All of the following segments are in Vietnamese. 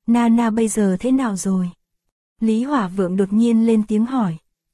Nana bây giờ thế nào rồi? Lý Hỏa Vượng đột nhiên lên tiếng hỏi.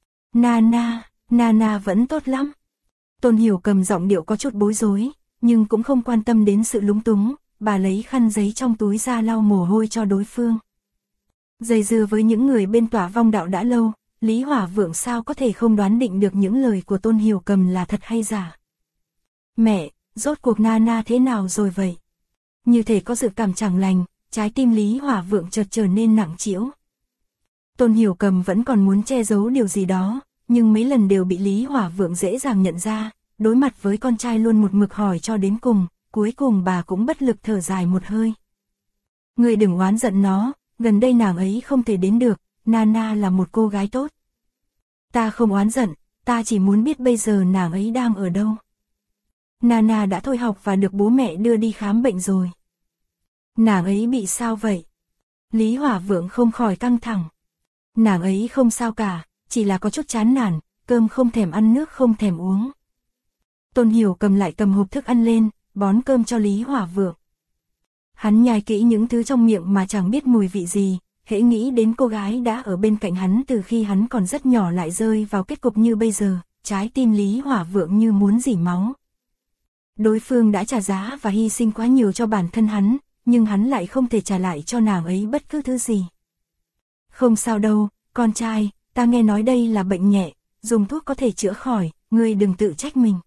Nana vẫn tốt lắm. Tôn Hiểu Cầm giọng điệu có chút bối rối, nhưng cũng không quan tâm đến sự lúng túng, bà lấy khăn giấy trong túi ra lau mồ hôi cho đối phương. Dây dưa với những người bên tỏa vong đạo đã lâu, Lý Hỏa Vượng sao có thể không đoán định được những lời của Tôn Hiểu Cầm là thật hay giả. Mẹ, rốt cuộc Nana thế nào rồi vậy? Như thể có dự cảm chẳng lành, trái tim Lý Hỏa Vượng chợt trở nên nặng trĩu. Tôn Hiểu Cầm vẫn còn muốn che giấu điều gì đó, nhưng mấy lần đều bị Lý Hỏa Vượng dễ dàng nhận ra, đối mặt với con trai luôn một mực hỏi cho đến cùng, cuối cùng bà cũng bất lực thở dài một hơi. Người đừng oán giận nó, gần đây nàng ấy không thể đến được, Nana là một cô gái tốt. Ta không oán giận, ta chỉ muốn biết bây giờ nàng ấy đang ở đâu. Nana đã thôi học và được bố mẹ đưa đi khám bệnh rồi. Nàng ấy bị sao vậy? Lý Hỏa Vượng không khỏi căng thẳng. Nàng ấy không sao cả, chỉ là có chút chán nản, cơm không thèm ăn nước không thèm uống. Tôn Hiểu Cầm lại cầm hộp thức ăn lên, bón cơm cho Lý Hỏa Vượng. Hắn nhai kỹ những thứ trong miệng mà chẳng biết mùi vị gì, hễ nghĩ đến cô gái đã ở bên cạnh hắn từ khi hắn còn rất nhỏ lại rơi vào kết cục như bây giờ, trái tim Lý Hỏa Vượng như muốn rỉ máu. Đối phương đã trả giá và hy sinh quá nhiều cho bản thân hắn, nhưng hắn lại không thể trả lại cho nàng ấy bất cứ thứ gì. Không sao đâu, con trai, ta nghe nói đây là bệnh nhẹ, dùng thuốc có thể chữa khỏi, ngươi đừng tự trách mình.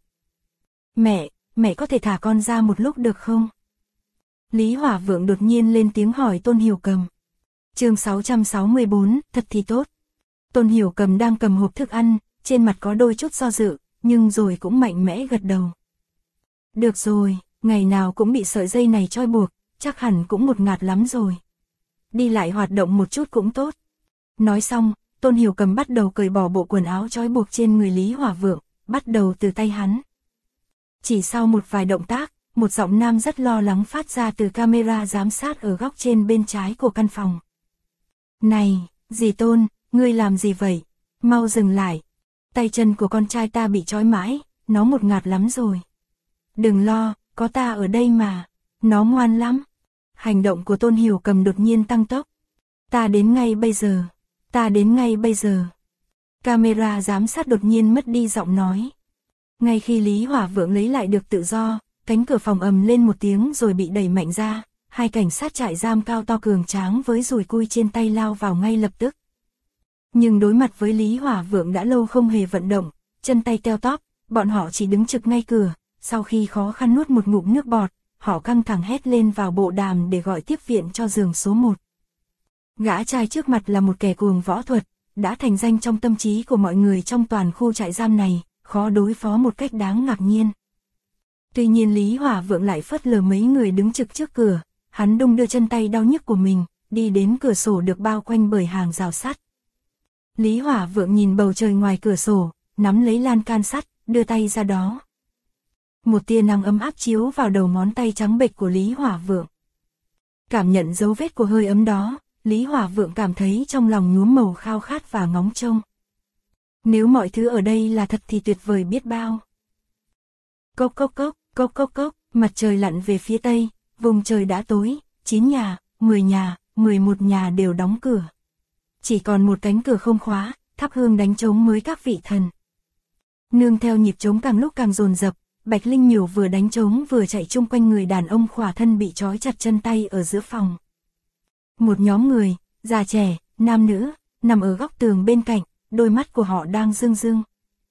Mẹ có thể thả con ra một lúc được không? Lý Hỏa Vượng đột nhiên lên tiếng hỏi Tôn Hiểu Cầm. Chương 664, thật thì tốt. Tôn Hiểu Cầm đang cầm hộp thức ăn, trên mặt có đôi chút do dự, nhưng rồi cũng mạnh mẽ gật đầu. Được rồi, ngày nào cũng bị sợi dây này trói buộc, chắc hẳn cũng một ngạt lắm rồi. Đi lại hoạt động một chút cũng tốt. Nói xong, Tôn Hiểu Cầm bắt đầu cởi bỏ bộ quần áo trói buộc trên người Lý Hỏa Vượng, bắt đầu từ tay hắn. Chỉ sau một vài động tác, một giọng nam rất lo lắng phát ra từ camera giám sát ở góc trên bên trái của căn phòng. Này, dì Tôn, ngươi làm gì vậy? Mau dừng lại. Tay chân của con trai ta bị trói mãi, nó một ngạt lắm rồi. Đừng lo, có ta ở đây mà. Nó ngoan lắm. Hành động của Tôn Hiểu Cầm đột nhiên tăng tốc. Ta đến ngay bây giờ. Camera giám sát đột nhiên mất đi giọng nói. Ngay khi Lý Hỏa Vượng lấy lại được tự do, cánh cửa phòng ầm lên một tiếng rồi bị đẩy mạnh ra, hai cảnh sát trại giam cao to cường tráng với dùi cui trên tay lao vào ngay lập tức. Nhưng đối mặt với Lý Hỏa Vượng đã lâu không hề vận động, chân tay teo tóp, bọn họ chỉ đứng trực ngay cửa, sau khi khó khăn nuốt một ngụm nước bọt, họ căng thẳng hét lên vào bộ đàm để gọi tiếp viện cho giường số 1. Gã trai trước mặt là một kẻ cuồng võ thuật, đã thành danh trong tâm trí của mọi người trong toàn khu trại giam này, khó đối phó một cách đáng ngạc nhiên. Tuy nhiên Lý Hỏa Vượng lại phớt lờ mấy người đứng trực trước cửa, hắn đung đưa chân tay đau nhức của mình, đi đến cửa sổ được bao quanh bởi hàng rào sắt. Lý Hỏa Vượng nhìn bầu trời ngoài cửa sổ, nắm lấy lan can sắt, đưa tay ra đó. Một tia nắng ấm áp chiếu vào đầu ngón tay trắng bệch của Lý Hỏa Vượng. Cảm nhận dấu vết của hơi ấm đó, Lý Hỏa Vượng cảm thấy trong lòng nhuốm màu khao khát và ngóng trông. Nếu mọi thứ ở đây là thật thì tuyệt vời biết bao. Cốc cốc cốc, cốc cốc cốc, mặt trời lặn về phía tây, vùng trời đã tối, 9 nhà, 10 nhà, 11 nhà đều đóng cửa. Chỉ còn một cánh cửa không khóa, thắp hương đánh trống mới các vị thần. Nương theo nhịp trống càng lúc càng dồn dập, Bạch Linh Miểu vừa đánh trống vừa chạy chung quanh người đàn ông khỏa thân bị trói chặt chân tay ở giữa phòng. Một nhóm người, già trẻ, nam nữ, nằm ở góc tường bên cạnh, đôi mắt của họ đang rưng rưng.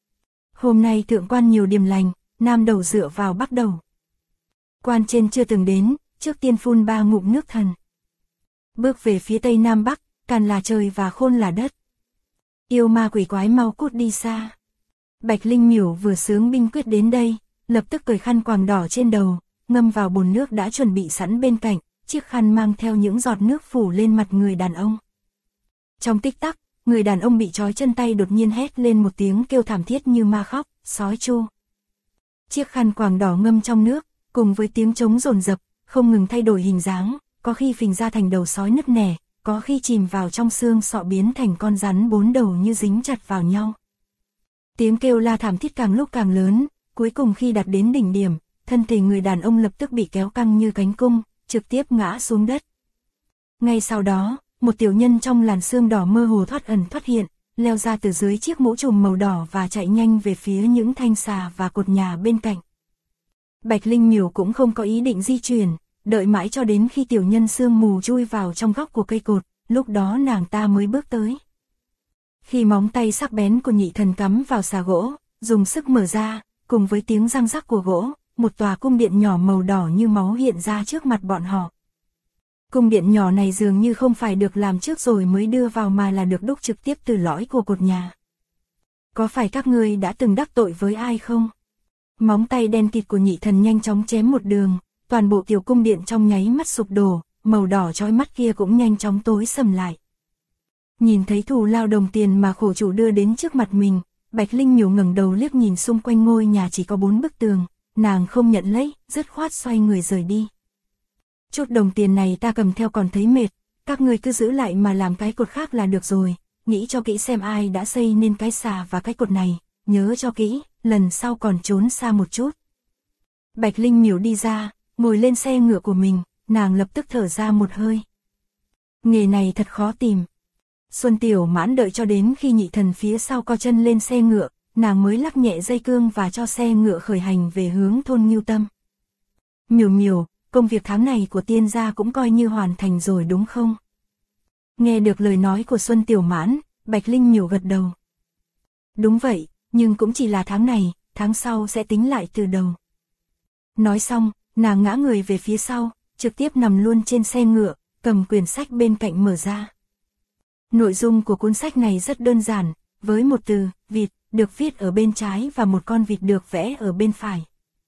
Hôm nay thượng quan nhiều điềm lành, nam đầu dựa vào bắc đầu. Quan trên chưa từng đến, trước tiên phun 3 ngụm nước thần. Bước về phía tây nam bắc, càn là trời và khôn là đất. Yêu ma quỷ quái mau cút đi xa. Bạch Linh Miểu vừa sướng binh quyết đến đây, lập tức cởi khăn quàng đỏ trên đầu, ngâm vào bồn nước đã chuẩn bị sẵn bên cạnh, chiếc khăn mang theo những giọt nước phủ lên mặt người đàn ông. Trong tích tắc, người đàn ông bị trói chân tay đột nhiên hét lên một tiếng kêu thảm thiết như ma khóc, sói chu. Chiếc khăn quàng đỏ ngâm trong nước, cùng với tiếng trống dồn dập, không ngừng thay đổi hình dáng, có khi phình ra thành đầu sói nứt nẻ, có khi chìm vào trong xương sọ biến thành con rắn 4 đầu như dính chặt vào nhau. Tiếng kêu la thảm thiết càng lúc càng lớn, cuối cùng khi đạt đến đỉnh điểm, thân thể người đàn ông lập tức bị kéo căng như cánh cung, trực tiếp ngã xuống đất. Ngay sau đó, một tiểu nhân trong làn sương đỏ mơ hồ thoát ẩn thoát hiện, leo ra từ dưới chiếc mũ trùm màu đỏ và chạy nhanh về phía những thanh xà và cột nhà bên cạnh. Bạch Linh Miểu cũng không có ý định di chuyển, đợi mãi cho đến khi tiểu nhân sương mù chui vào trong góc của cây cột, lúc đó nàng ta mới bước tới. Khi móng tay sắc bén của Nhị Thần cắm vào xà gỗ, dùng sức mở ra, cùng với tiếng răng rắc của gỗ, một tòa cung điện nhỏ màu đỏ như máu hiện ra trước mặt bọn họ. Cung điện nhỏ này dường như không phải được làm trước rồi mới đưa vào mà là được đúc trực tiếp từ lõi của cột nhà. Có phải các ngươi đã từng đắc tội với ai không? Móng tay đen kịt của Nhị Thần nhanh chóng chém một đường, toàn bộ tiểu cung điện trong nháy mắt sụp đổ, màu đỏ chói mắt kia cũng nhanh chóng tối sầm lại. Nhìn thấy thù lao đồng tiền mà khổ chủ đưa đến trước mặt mình, Bạch Linh Miểu ngẩng đầu liếc nhìn xung quanh ngôi nhà chỉ có 4 bức tường, nàng không nhận lấy, dứt khoát xoay người rời đi. Chút đồng tiền này ta cầm theo còn thấy mệt, các ngươi cứ giữ lại mà làm cái cột khác là được rồi, nghĩ cho kỹ xem ai đã xây nên cái xà và cái cột này, nhớ cho kỹ, lần sau còn trốn xa một chút. Bạch Linh Miểu đi ra, ngồi lên xe ngựa của mình, nàng lập tức thở ra một hơi. Nghề này thật khó tìm. Xuân Tiểu Mãn đợi cho đến khi Nhị Thần phía sau co chân lên xe ngựa, nàng mới lắc nhẹ dây cương và cho xe ngựa khởi hành về hướng thôn Ngưu Tâm. Miểu Miểu, công việc tháng này của tiên gia cũng coi như hoàn thành rồi đúng không? Nghe được lời nói của Xuân Tiểu Mãn, Bạch Linh Miểu gật đầu. Đúng vậy, nhưng cũng chỉ là tháng này, tháng sau sẽ tính lại từ đầu. Nói xong, nàng ngã người về phía sau, trực tiếp nằm luôn trên xe ngựa, cầm quyển sách bên cạnh mở ra. Nội dung của cuốn sách này rất đơn giản, với một từ, vịt, được viết ở bên trái và một con vịt được vẽ ở bên phải.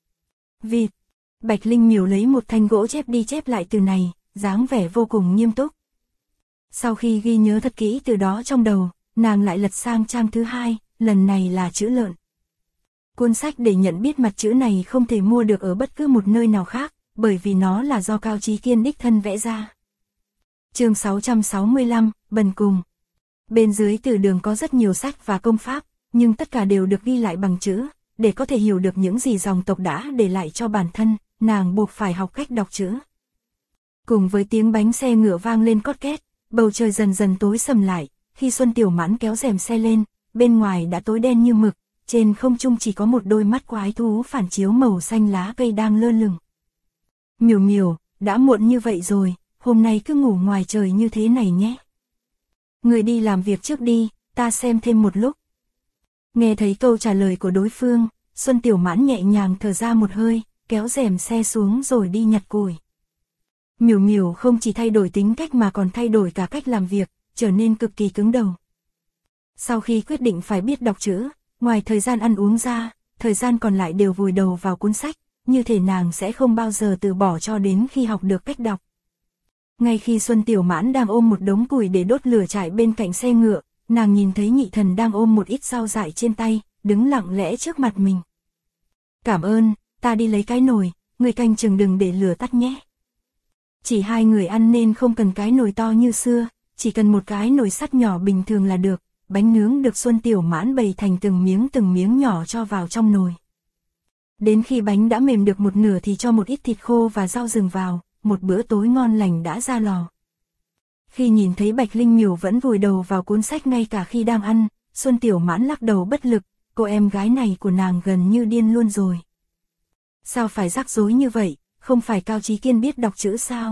Vịt. Bạch Linh Miểu lấy một thanh gỗ chép đi chép lại từ này, dáng vẻ vô cùng nghiêm túc. Sau khi ghi nhớ thật kỹ từ đó trong đầu, nàng lại lật sang trang thứ 2, lần này là chữ lợn. Cuốn sách để nhận biết mặt chữ này không thể mua được ở bất cứ một nơi nào khác, bởi vì nó là do Cao Chí Kiên đích thân vẽ ra. Chương 665, Bần Cùng. Bên dưới từ đường có rất nhiều sách và công pháp, nhưng tất cả đều được ghi lại bằng chữ, để có thể hiểu được những gì dòng tộc đã để lại cho bản thân, nàng buộc phải học cách đọc chữ. Cùng với tiếng bánh xe ngựa vang lên cót két, bầu trời dần dần tối sầm lại, khi Xuân Tiểu Mãn kéo rèm xe lên, bên ngoài đã tối đen như mực, trên không trung chỉ có một đôi mắt quái thú phản chiếu màu xanh lá cây đang lơ lửng. Miểu Miểu, đã muộn như vậy rồi, hôm nay cứ ngủ ngoài trời như thế này nhé. Người đi làm việc trước đi, ta xem thêm một lúc. Nghe thấy câu trả lời của đối phương, Xuân Tiểu Mãn nhẹ nhàng thở ra một hơi, kéo rèm xe xuống rồi đi nhặt củi. Miểu Miểu không chỉ thay đổi tính cách mà còn thay đổi cả cách làm việc, trở nên cực kỳ cứng đầu. Sau khi quyết định phải biết đọc chữ, ngoài thời gian ăn uống ra, thời gian còn lại đều vùi đầu vào cuốn sách, như thể nàng sẽ không bao giờ từ bỏ cho đến khi học được cách đọc. Ngay khi Xuân Tiểu Mãn đang ôm một đống củi để đốt lửa trại bên cạnh xe ngựa, nàng nhìn thấy Nhị Thần đang ôm một ít rau dại trên tay, đứng lặng lẽ trước mặt mình. Cảm ơn, ta đi lấy cái nồi, người canh chừng đừng để lửa tắt nhé. Chỉ hai người ăn nên không cần cái nồi to như xưa, chỉ cần một cái nồi sắt nhỏ bình thường là được. Bánh nướng được Xuân Tiểu Mãn bày thành từng miếng nhỏ cho vào trong nồi. Đến khi bánh đã mềm được một nửa thì cho một ít thịt khô và rau rừng vào, một bữa tối ngon lành đã ra lò. Khi nhìn thấy Bạch Linh Miểu vẫn vùi đầu vào cuốn sách ngay cả khi đang ăn, Xuân Tiểu Mãn lắc đầu bất lực, cô em gái này của nàng gần như điên luôn rồi. Sao phải rắc rối như vậy, không phải Cao Chí Kiên biết đọc chữ sao?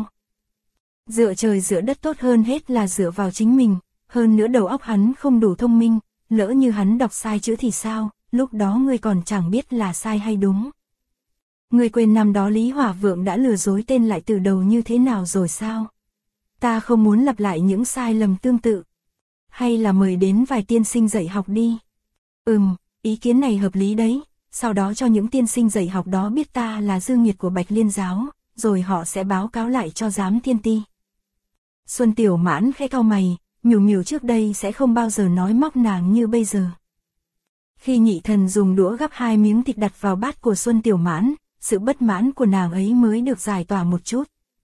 Dựa trời dựa đất tốt hơn hết là dựa vào chính mình. Hơn nữa đầu óc hắn không đủ thông minh, lỡ như hắn đọc sai chữ thì sao, lúc đó ngươi còn chẳng biết là sai hay đúng. Ngươi quên năm đó Lý Hỏa Vượng đã lừa dối tên lại từ đầu như thế nào rồi sao? Ta không muốn lặp lại những sai lầm tương tự. Hay là mời đến vài tiên sinh dạy học đi. Ý kiến này hợp lý đấy, sau đó cho những tiên sinh dạy học đó biết ta là dư nghiệt của Bạch Liên giáo, rồi họ sẽ báo cáo lại cho giám thiên ti. Xuân Tiểu Mãn khẽ cau mày. Miểu Miểu trước đây sẽ không bao giờ nói móc nàng như bây giờ. Khi Nhị Thần dùng đũa gắp 2 miếng thịt đặt vào bát của Xuân Tiểu Mãn, sự bất mãn của nàng ấy mới được giải tỏa một chút.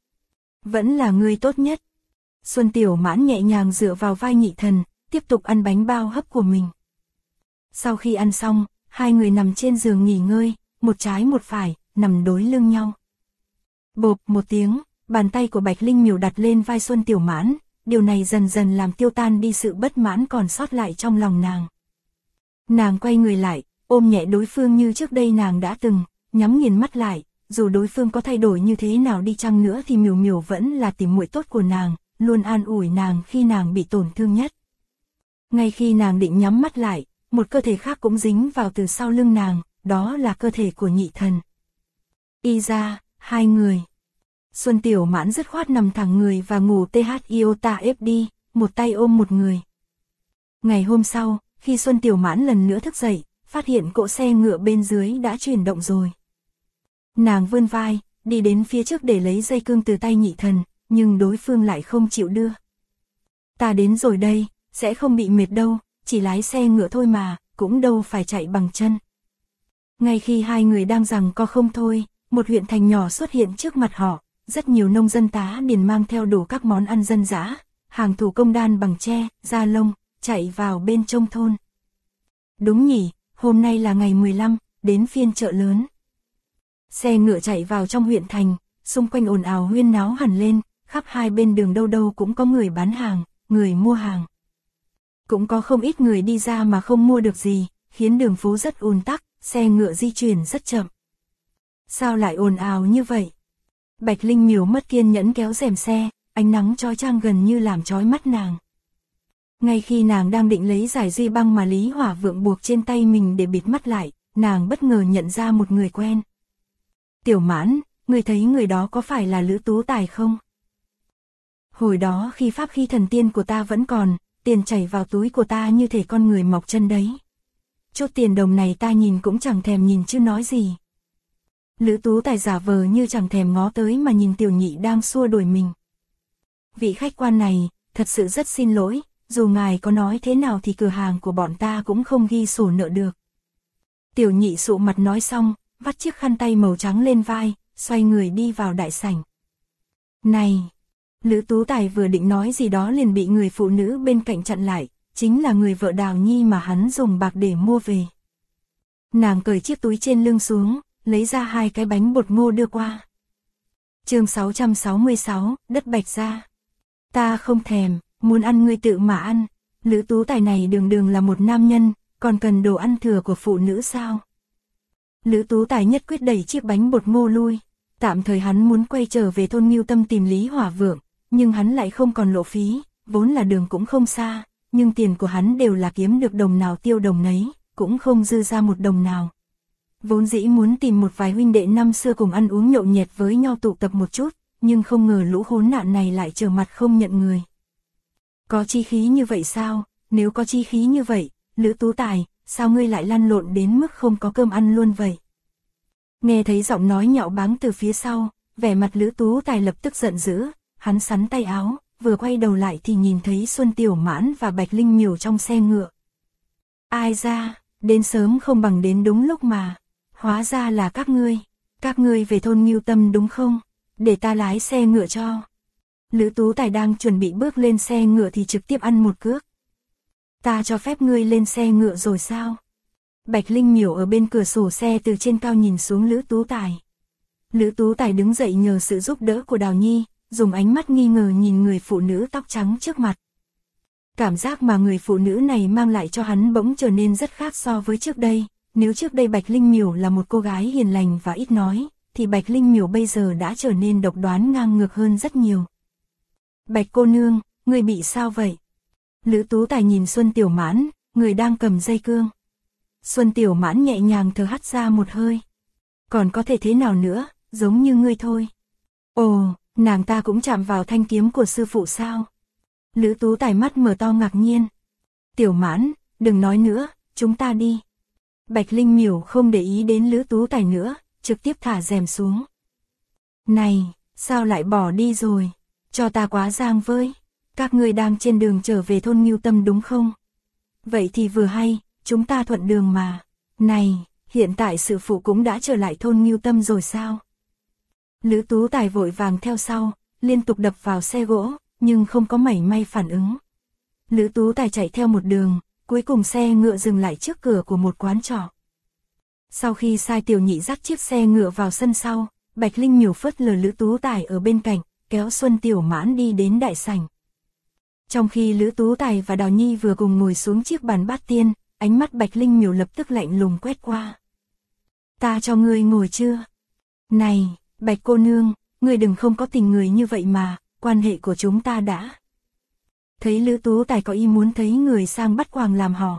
Vẫn là ngươi tốt nhất. Xuân Tiểu Mãn nhẹ nhàng dựa vào vai Nhị Thần, tiếp tục ăn bánh bao hấp của mình. Sau khi ăn xong, hai người nằm trên giường nghỉ ngơi, một trái một phải, nằm đối lưng nhau. Bộp một tiếng, bàn tay của Bạch Linh Miểu đặt lên vai Xuân Tiểu Mãn, điều này dần dần làm tiêu tan đi sự bất mãn còn sót lại trong lòng nàng. Nàng quay người lại, ôm nhẹ đối phương như trước đây nàng đã từng, nhắm nghiền mắt lại, dù đối phương có thay đổi như thế nào đi chăng nữa thì Miểu Miểu vẫn là tỉ muội tốt của nàng, luôn an ủi nàng khi nàng bị tổn thương nhất. Ngay khi nàng định nhắm mắt lại, một cơ thể khác cũng dính vào từ sau lưng nàng, đó là cơ thể của Nhị Thần. Y ra, hai người. Xuân Tiểu Mãn dứt khoát nằm thẳng người và ngủ THIOTA FD, một tay ôm một người. Ngày hôm sau, khi Xuân Tiểu Mãn lần nữa thức dậy, phát hiện cỗ xe ngựa bên dưới đã chuyển động rồi. Nàng vươn vai, đi đến phía trước để lấy dây cương từ tay Nhị Thần, nhưng đối phương lại không chịu đưa. Ta đến rồi đây, sẽ không bị mệt đâu, chỉ lái xe ngựa thôi mà, cũng đâu phải chạy bằng chân. Ngay khi hai người đang giằng co không thôi, một huyện thành nhỏ xuất hiện trước mặt họ, rất nhiều nông dân tá điền mang theo đủ các món ăn dân dã, hàng thủ công đan bằng tre, da lông, chạy vào bên trong thôn. Đúng nhỉ, hôm nay là ngày 15, đến phiên chợ lớn. Xe ngựa chạy vào trong huyện thành, xung quanh ồn ào huyên náo hẳn lên, khắp hai bên đường đâu đâu cũng có người bán hàng, người mua hàng. Cũng có không ít người đi ra mà không mua được gì, khiến đường phố rất ùn tắc, xe ngựa di chuyển rất chậm. Sao lại ồn ào như vậy? Bạch Linh Miểu mất kiên nhẫn kéo rèm xe, ánh nắng chói chang gần như làm chói mắt nàng. Ngay khi nàng đang định lấy giải duy băng mà Lý Hỏa Vượng buộc trên tay mình để bịt mắt lại, nàng bất ngờ nhận ra một người quen. Tiểu Mãn, người thấy người đó có phải là Lữ Tú Tài không? Hồi đó khi pháp khí thần tiên của ta vẫn còn, tiền chảy vào túi của ta như thể con người mọc chân đấy. Chốt tiền đồng này ta nhìn cũng chẳng thèm nhìn chứ nói gì. Lữ Tú Tài giả vờ như chẳng thèm ngó tới mà nhìn Tiểu Nhị đang xua đuổi mình. Vị khách quan này, thật sự rất xin lỗi, dù ngài có nói thế nào thì cửa hàng của bọn ta cũng không ghi sổ nợ được. Tiểu Nhị sụ mặt nói xong, vắt chiếc khăn tay màu trắng lên vai, xoay người đi vào đại sảnh. Này! Lữ Tú Tài vừa định nói gì đó liền bị người phụ nữ bên cạnh chặn lại, chính là người vợ Đào Nhi mà hắn dùng bạc để mua về. Nàng cởi chiếc túi trên lưng xuống, lấy ra 2 cái bánh bột ngô đưa qua. Chương 666, đất Bạch Gia. Ta không thèm, muốn ăn ngươi tự mà ăn. Lữ Tú Tài này đường đường là một nam nhân, còn cần đồ ăn thừa của phụ nữ sao? Lữ Tú Tài nhất quyết đẩy chiếc bánh bột ngô lui. Tạm thời hắn muốn quay trở về thôn Ngưu Tâm tìm Lý Hỏa Vượng, nhưng hắn lại không còn lộ phí, vốn là đường cũng không xa, nhưng tiền của hắn đều là kiếm được đồng nào tiêu đồng nấy, cũng không dư ra một đồng nào. Vốn dĩ muốn tìm một vài huynh đệ năm xưa cùng ăn uống nhậu nhẹt với nhau tụ tập một chút, nhưng không ngờ lũ khốn nạn này lại trở mặt không nhận người. Có chi khí như vậy sao? Nếu có chi khí như vậy, Lữ Tú Tài, sao ngươi lại lăn lộn đến mức không có cơm ăn luôn vậy? Nghe thấy giọng nói nhạo báng từ phía sau, vẻ mặt Lữ Tú Tài lập tức giận dữ, hắn sắn tay áo, vừa quay đầu lại thì nhìn thấy Xuân Tiểu Mãn và Bạch Linh Miểu trong xe ngựa. Ai ra, đến sớm không bằng đến đúng lúc mà, hóa ra là các ngươi về thôn Ngưu Tâm đúng không? Để ta lái xe ngựa cho. Lữ Tú Tài đang chuẩn bị bước lên xe ngựa thì trực tiếp ăn một cước. Ta cho phép ngươi lên xe ngựa rồi sao? Bạch Linh Miểu ở bên cửa sổ xe từ trên cao nhìn xuống Lữ Tú Tài. Lữ Tú Tài đứng dậy nhờ sự giúp đỡ của Đào Nhi, dùng ánh mắt nghi ngờ nhìn người phụ nữ tóc trắng trước mặt. Cảm giác mà người phụ nữ này mang lại cho hắn bỗng trở nên rất khác so với trước đây. Nếu trước đây Bạch Linh Miểu là một cô gái hiền lành và ít nói, thì Bạch Linh Miểu bây giờ đã trở nên độc đoán ngang ngược hơn rất nhiều. Bạch cô nương, ngươi bị sao vậy? Lữ Tú Tài nhìn Xuân Tiểu Mãn, người đang cầm dây cương. Xuân Tiểu Mãn nhẹ nhàng thở hắt ra một hơi. Còn có thể thế nào nữa, giống như ngươi thôi. Ồ, nàng ta cũng chạm vào thanh kiếm của sư phụ sao? Lữ Tú Tài mắt mở to ngạc nhiên. Tiểu Mãn, đừng nói nữa, chúng ta đi. Bạch Linh Miểu không để ý đến Lữ Tú Tài nữa, trực tiếp thả rèm xuống. Này, sao lại bỏ đi rồi? Cho ta quá giang với. Các ngươi đang trên đường trở về thôn Ngưu Tâm đúng không? Vậy thì vừa hay, chúng ta thuận đường mà. Này, hiện tại sư phụ cũng đã trở lại thôn Ngưu Tâm rồi sao? Lữ Tú Tài vội vàng theo sau, liên tục đập vào xe gỗ, nhưng không có mảy may phản ứng. Lữ Tú Tài chạy theo một đường, cuối cùng xe ngựa dừng lại trước cửa của một quán trọ. Sau khi sai Tiểu Nhị dắt chiếc xe ngựa vào sân sau, Bạch Linh Miểu phớt lờ Lữ Tú Tài ở bên cạnh, kéo Xuân Tiểu Mãn đi đến đại sảnh. Trong khi Lữ Tú Tài và Đào Nhi vừa cùng ngồi xuống chiếc bàn bát tiên, ánh mắt Bạch Linh Miểu lập tức lạnh lùng quét qua. Ta cho ngươi ngồi chưa? Này, Bạch cô nương, ngươi đừng không có tình người như vậy mà, quan hệ của chúng ta đã. Thấy Lữ Tú Tài có ý muốn thấy người sang bắt quàng làm họ.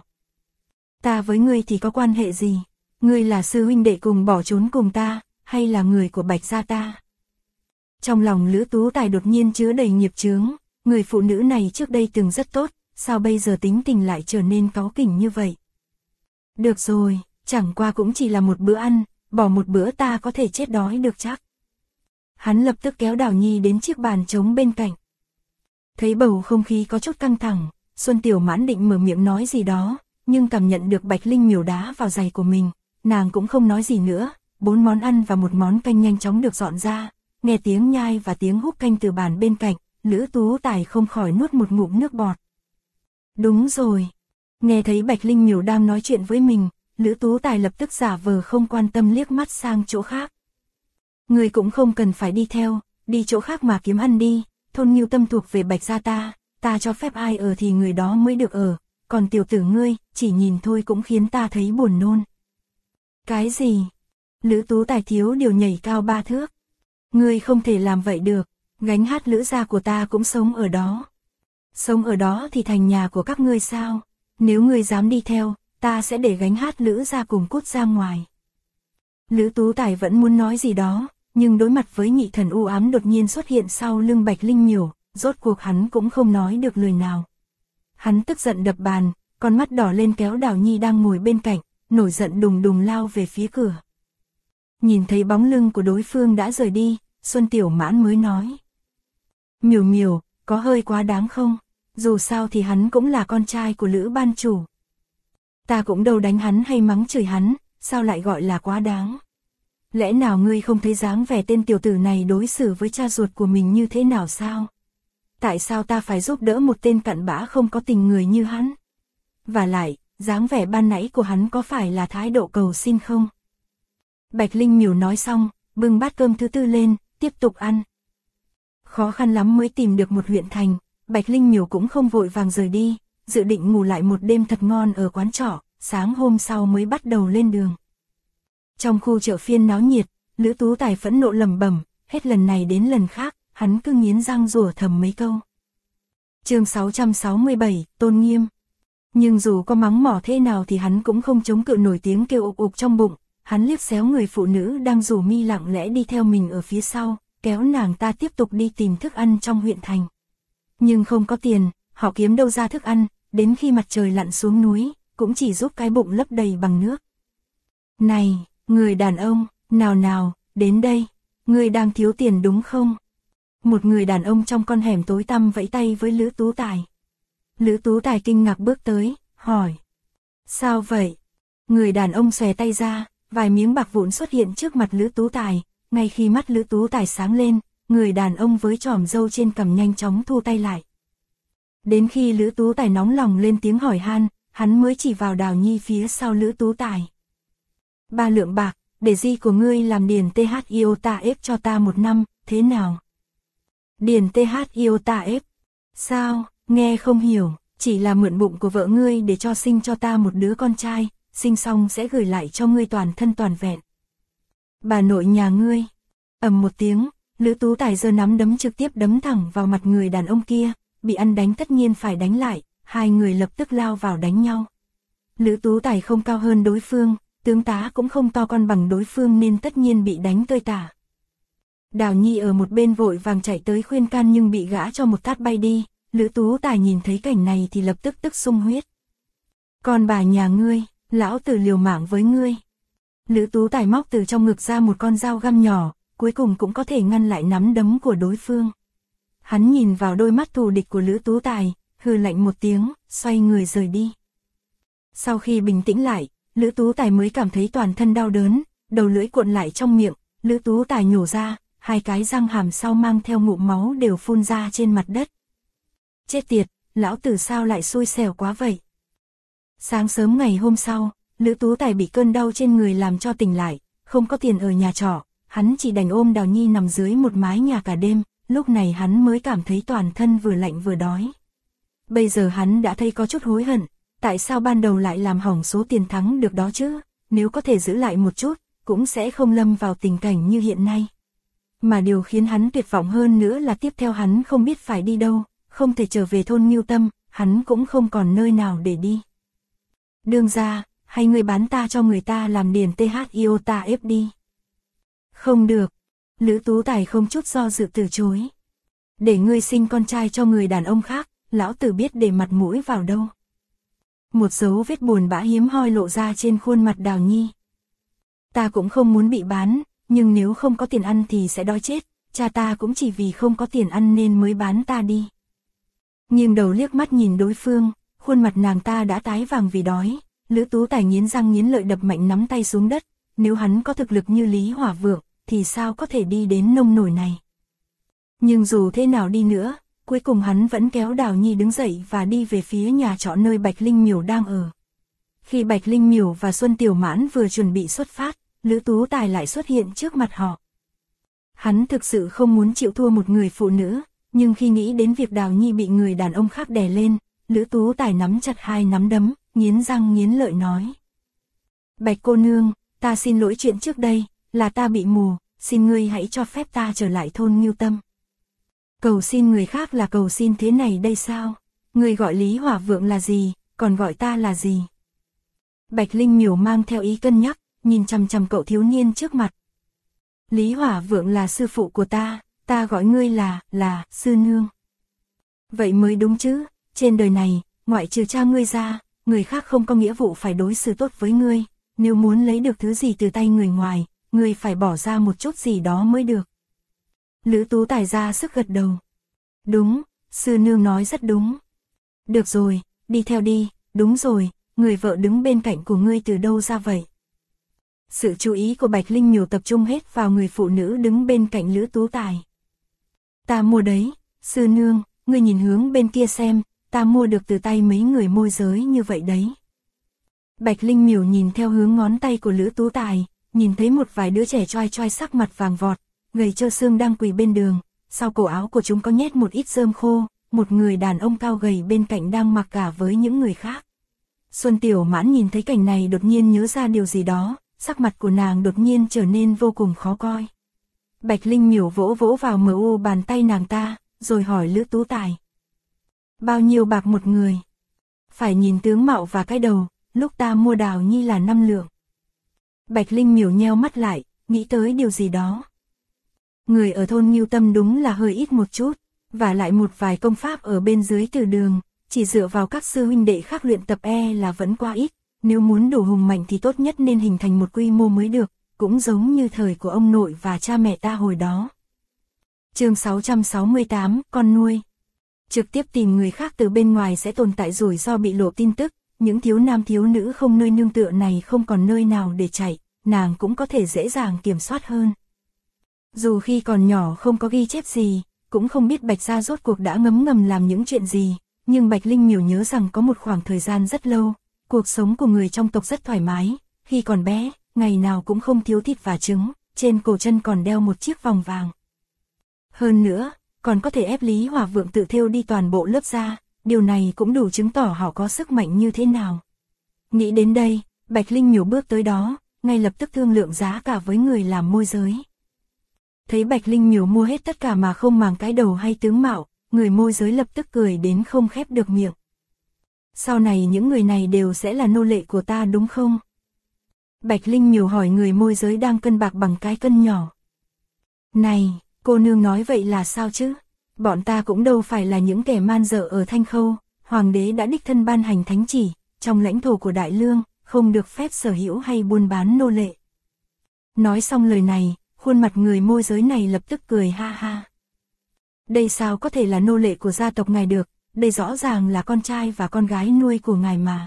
Ta với ngươi thì có quan hệ gì? Ngươi là sư huynh đệ cùng bỏ trốn cùng ta, hay là người của Bạch gia ta? Trong lòng Lữ Tú Tài đột nhiên chứa đầy nghiệp chướng, người phụ nữ này trước đây từng rất tốt, sao bây giờ tính tình lại trở nên cáu kỉnh như vậy? Được rồi, chẳng qua cũng chỉ là một bữa ăn, bỏ một bữa ta có thể chết đói được chắc. Hắn lập tức kéo Đào Nhi đến chiếc bàn trống bên cạnh. Thấy bầu không khí có chút căng thẳng, Xuân Tiểu Mãn định mở miệng nói gì đó, nhưng cảm nhận được Bạch Linh Miểu đá vào giày của mình, nàng cũng không nói gì nữa. 4 món ăn và một món canh nhanh chóng được dọn ra, nghe tiếng nhai và tiếng húp canh từ bàn bên cạnh, Lữ Tú Tài không khỏi nuốt một ngụm nước bọt. Đúng rồi. Nghe thấy Bạch Linh Miểu đang nói chuyện với mình, Lữ Tú Tài lập tức giả vờ không quan tâm liếc mắt sang chỗ khác. Người cũng không cần phải đi theo, đi chỗ khác mà kiếm ăn đi, thôn Ngưu Tâm thuộc về Bạch gia ta cho phép ai ở thì người đó mới được ở, còn tiểu tử ngươi, chỉ nhìn thôi cũng khiến ta thấy buồn nôn. Cái gì? Lữ Tú Tài thiếu điều nhảy cao 3 thước. Ngươi không thể làm vậy được, gánh hát Lữ gia của ta cũng sống ở đó. Sống ở đó thì thành nhà của các ngươi sao? Nếu ngươi dám đi theo, ta sẽ để gánh hát Lữ gia cùng cút ra ngoài. Lữ Tú Tài vẫn muốn nói gì đó, nhưng đối mặt với nhị thần u ám đột nhiên xuất hiện sau lưng Bạch Linh Miểu, rốt cuộc hắn cũng không nói được lời nào. Hắn tức giận đập bàn, con mắt đỏ lên kéo Đào Nhi đang ngồi bên cạnh, nổi giận đùng đùng lao về phía cửa. Nhìn thấy bóng lưng của đối phương đã rời đi, Xuân Tiểu Mãn mới nói. Miểu Miểu, có hơi quá đáng không? Dù sao thì hắn cũng là con trai của Lữ ban chủ. Ta cũng đâu đánh hắn hay mắng chửi hắn, sao lại gọi là quá đáng? Lẽ nào ngươi không thấy dáng vẻ tên tiểu tử này đối xử với cha ruột của mình như thế nào sao? Tại sao ta phải giúp đỡ một tên cặn bã không có tình người như hắn? Và lại, dáng vẻ ban nãy của hắn có phải là thái độ cầu xin không? Bạch Linh Miểu nói xong, bưng bát cơm thứ tư lên, tiếp tục ăn. Khó khăn lắm mới tìm được một huyện thành, Bạch Linh Miểu cũng không vội vàng rời đi, dự định ngủ lại một đêm thật ngon ở quán trọ, sáng hôm sau mới bắt đầu lên đường. Trong khu chợ phiên náo nhiệt, Lữ Tú Tài phẫn nộ lẩm bẩm, hết lần này đến lần khác, hắn cứ nghiến răng rủa thầm mấy câu. Chương 667, Tôn Nghiêm. Nhưng dù có mắng mỏ thế nào thì hắn cũng không chống cự nổi tiếng kêu ục ục trong bụng, hắn liếc xéo người phụ nữ đang rủ mi lặng lẽ đi theo mình ở phía sau, kéo nàng ta tiếp tục đi tìm thức ăn trong huyện thành. Nhưng không có tiền, họ kiếm đâu ra thức ăn, đến khi mặt trời lặn xuống núi, cũng chỉ giúp cái bụng lấp đầy bằng nước. Này, người đàn ông, nào, đến đây, người đang thiếu tiền đúng không? Một người đàn ông trong con hẻm tối tăm vẫy tay với Lữ Tú Tài. Lữ Tú Tài kinh ngạc bước tới, hỏi. Sao vậy? Người đàn ông xòe tay ra, vài miếng bạc vụn xuất hiện trước mặt Lữ Tú Tài, ngay khi mắt Lữ Tú Tài sáng lên, người đàn ông với chòm râu trên cằm nhanh chóng thu tay lại. Đến khi Lữ Tú Tài nóng lòng lên tiếng hỏi han, hắn mới chỉ vào Đào Nhi phía sau Lữ Tú Tài. 3 lượng bạc, để di của ngươi làm điền TH IOTA ép cho ta 1 năm, thế nào? Điền TH IOTA ép? Sao, nghe không hiểu, chỉ là mượn bụng của vợ ngươi để cho sinh cho ta một đứa con trai, sinh xong sẽ gửi lại cho ngươi toàn thân toàn vẹn. Bà nội nhà ngươi. Ầm một tiếng, Lữ Tú Tài giơ nắm đấm trực tiếp đấm thẳng vào mặt người đàn ông kia, bị ăn đánh tất nhiên phải đánh lại, hai người lập tức lao vào đánh nhau. Lữ Tú Tài không cao hơn đối phương, tướng tá cũng không to con bằng đối phương nên tất nhiên bị đánh tơi tả. Đào Nhi ở một bên vội vàng chạy tới khuyên can nhưng bị gã cho một tát bay đi, Lữ Tú Tài nhìn thấy cảnh này thì lập tức tức sung huyết. Con bà nhà ngươi, lão tử liều mạng với ngươi. Lữ Tú Tài móc từ trong ngực ra một con dao găm nhỏ, cuối cùng cũng có thể ngăn lại nắm đấm của đối phương. Hắn nhìn vào đôi mắt thù địch của Lữ Tú Tài, hừ lạnh một tiếng, xoay người rời đi. Sau khi bình tĩnh lại, Lữ Tú Tài mới cảm thấy toàn thân đau đớn, đầu lưỡi cuộn lại trong miệng, Lữ Tú Tài nhổ ra, hai cái răng hàm sau mang theo ngụm máu đều phun ra trên mặt đất. Chết tiệt, lão tử sao lại xui xẻo quá vậy? Sáng sớm ngày hôm sau, Lữ Tú Tài bị cơn đau trên người làm cho tỉnh lại, không có tiền ở nhà trọ, hắn chỉ đành ôm Đào Nhi nằm dưới một mái nhà cả đêm, lúc này hắn mới cảm thấy toàn thân vừa lạnh vừa đói. Bây giờ hắn đã thấy có chút hối hận, tại sao ban đầu lại làm hỏng số tiền thắng được đó chứ, nếu có thể giữ lại một chút, cũng sẽ không lâm vào tình cảnh như hiện nay. Mà điều khiến hắn tuyệt vọng hơn nữa là tiếp theo hắn không biết phải đi đâu, không thể trở về thôn Ngưu Tâm, hắn cũng không còn nơi nào để đi. Đương gia, hay người bán ta cho người ta làm điền THIOTA ép đi. Không được. Lữ Tú Tài không chút do dự từ chối. Để ngươi sinh con trai cho người đàn ông khác, lão tử biết để mặt mũi vào đâu. Một dấu vết buồn bã hiếm hoi lộ ra trên khuôn mặt Đào Nhi. Ta cũng không muốn bị bán, nhưng nếu không có tiền ăn thì sẽ đói chết, cha ta cũng chỉ vì không có tiền ăn nên mới bán ta đi. Nghiêng đầu liếc mắt nhìn đối phương, khuôn mặt nàng ta đã tái vàng vì đói. Lữ Tú Tài nghiến răng nghiến lợi đập mạnh nắm tay xuống đất, nếu hắn có thực lực như Lý Hỏa Vượng, thì sao có thể đi đến nông nổi này. Nhưng dù thế nào đi nữa, cuối cùng hắn vẫn kéo Đào Nhi đứng dậy và đi về phía nhà trọ nơi Bạch Linh Miểu đang ở. Khi Bạch Linh Miểu và Xuân Tiểu Mãn vừa chuẩn bị xuất phát, Lữ Tú Tài lại xuất hiện trước mặt họ. Hắn thực sự không muốn chịu thua một người phụ nữ, nhưng khi nghĩ đến việc Đào Nhi bị người đàn ông khác đè lên, Lữ Tú Tài nắm chặt hai nắm đấm, nghiến răng nghiến lợi nói. Bạch cô nương, ta xin lỗi chuyện trước đây, là ta bị mù, xin ngươi hãy cho phép ta trở lại thôn Ngưu Tâm. Cầu xin người khác là cầu xin thế này đây sao? Ngươi gọi Lý Hỏa Vượng là gì, còn gọi ta là gì? Bạch Linh Miểu mang theo ý cân nhắc, nhìn chằm chằm cậu thiếu niên trước mặt. Lý Hỏa Vượng là sư phụ của ta gọi ngươi là sư nương. Vậy mới đúng chứ, trên đời này, ngoại trừ cha ngươi ra, người khác không có nghĩa vụ phải đối xử tốt với ngươi, nếu muốn lấy được thứ gì từ tay người ngoài, ngươi phải bỏ ra một chút gì đó mới được. Lữ Tú Tài ra sức gật đầu. Đúng, sư nương nói rất đúng. Được rồi, đi theo đi, đúng rồi, người vợ đứng bên cạnh của ngươi từ đâu ra vậy? Sự chú ý của Bạch Linh Miểu tập trung hết vào người phụ nữ đứng bên cạnh Lữ Tú Tài. Ta mua đấy, sư nương, ngươi nhìn hướng bên kia xem, ta mua được từ tay mấy người môi giới như vậy đấy. Bạch Linh Miểu nhìn theo hướng ngón tay của Lữ Tú Tài, nhìn thấy một vài đứa trẻ choai choai sắc mặt vàng vọt, gầy trơ xương đang quỳ bên đường, sau cổ áo của chúng có nhét một ít rơm khô, một người đàn ông cao gầy bên cạnh đang mặc cả với những người khác. Xuân Tiểu Mãn nhìn thấy cảnh này đột nhiên nhớ ra điều gì đó, sắc mặt của nàng đột nhiên trở nên vô cùng khó coi. Bạch Linh Miểu vỗ vỗ vào mu bàn tay nàng ta, rồi hỏi Lữ Tú Tài. Bao nhiêu bạc một người? Phải nhìn tướng mạo và cái đầu, lúc ta mua Đào Nhi là 5 lượng. Bạch Linh Miểu nheo mắt lại, nghĩ tới điều gì đó. Người ở thôn Ngưu Tâm đúng là hơi ít một chút, và lại một vài công pháp ở bên dưới từ đường, chỉ dựa vào các sư huynh đệ khác luyện tập là vẫn quá ít, nếu muốn đủ hùng mạnh thì tốt nhất nên hình thành một quy mô mới được, cũng giống như thời của ông nội và cha mẹ ta hồi đó. Chương 668, con nuôi. Trực tiếp tìm người khác từ bên ngoài sẽ tồn tại rủi ro bị lộ tin tức, những thiếu nam thiếu nữ không nơi nương tựa này không còn nơi nào để chạy, nàng cũng có thể dễ dàng kiểm soát hơn. Dù khi còn nhỏ không có ghi chép gì, cũng không biết Bạch gia rốt cuộc đã ngấm ngầm làm những chuyện gì, nhưng Bạch Linh Miểu nhớ rằng có một khoảng thời gian rất lâu, cuộc sống của người trong tộc rất thoải mái, khi còn bé, ngày nào cũng không thiếu thịt và trứng, trên cổ chân còn đeo một chiếc vòng vàng. Hơn nữa, còn có thể ép Lý Hỏa Vượng tự thêu đi toàn bộ lớp da, điều này cũng đủ chứng tỏ họ có sức mạnh như thế nào. Nghĩ đến đây, Bạch Linh Miểu bước tới đó, ngay lập tức thương lượng giá cả với người làm môi giới. Thấy Bạch Linh Miểu mua hết tất cả mà không màng cái đầu hay tướng mạo, người môi giới lập tức cười đến không khép được miệng. Sau này những người này đều sẽ là nô lệ của ta đúng không? Bạch Linh Miểu hỏi người môi giới đang cân bạc bằng cái cân nhỏ. Này, cô nương nói vậy là sao chứ? Bọn ta cũng đâu phải là những kẻ man dợ ở Thanh Khâu, hoàng đế đã đích thân ban hành thánh chỉ, trong lãnh thổ của Đại Lương, không được phép sở hữu hay buôn bán nô lệ. Nói xong lời này, khuôn mặt người môi giới này lập tức cười ha ha. Đây sao có thể là nô lệ của gia tộc ngài được, đây rõ ràng là con trai và con gái nuôi của ngài mà.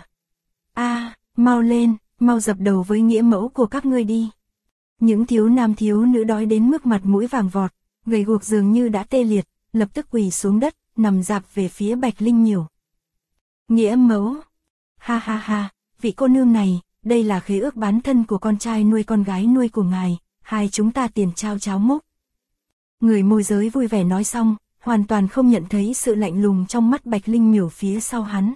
Mau lên, mau dập đầu với nghĩa mẫu của các ngươi đi. Những thiếu nam thiếu nữ đói đến mức mặt mũi vàng vọt, gầy guộc dường như đã tê liệt, lập tức quỳ xuống đất, nằm rạp về phía Bạch Linh Miểu. Nghĩa mẫu. Ha ha ha, vị cô nương này, đây là khế ước bán thân của con trai nuôi con gái nuôi của ngài, hai chúng ta tiền trao cháo múc. Người môi giới vui vẻ nói xong, hoàn toàn không nhận thấy sự lạnh lùng trong mắt Bạch Linh Miểu phía sau hắn.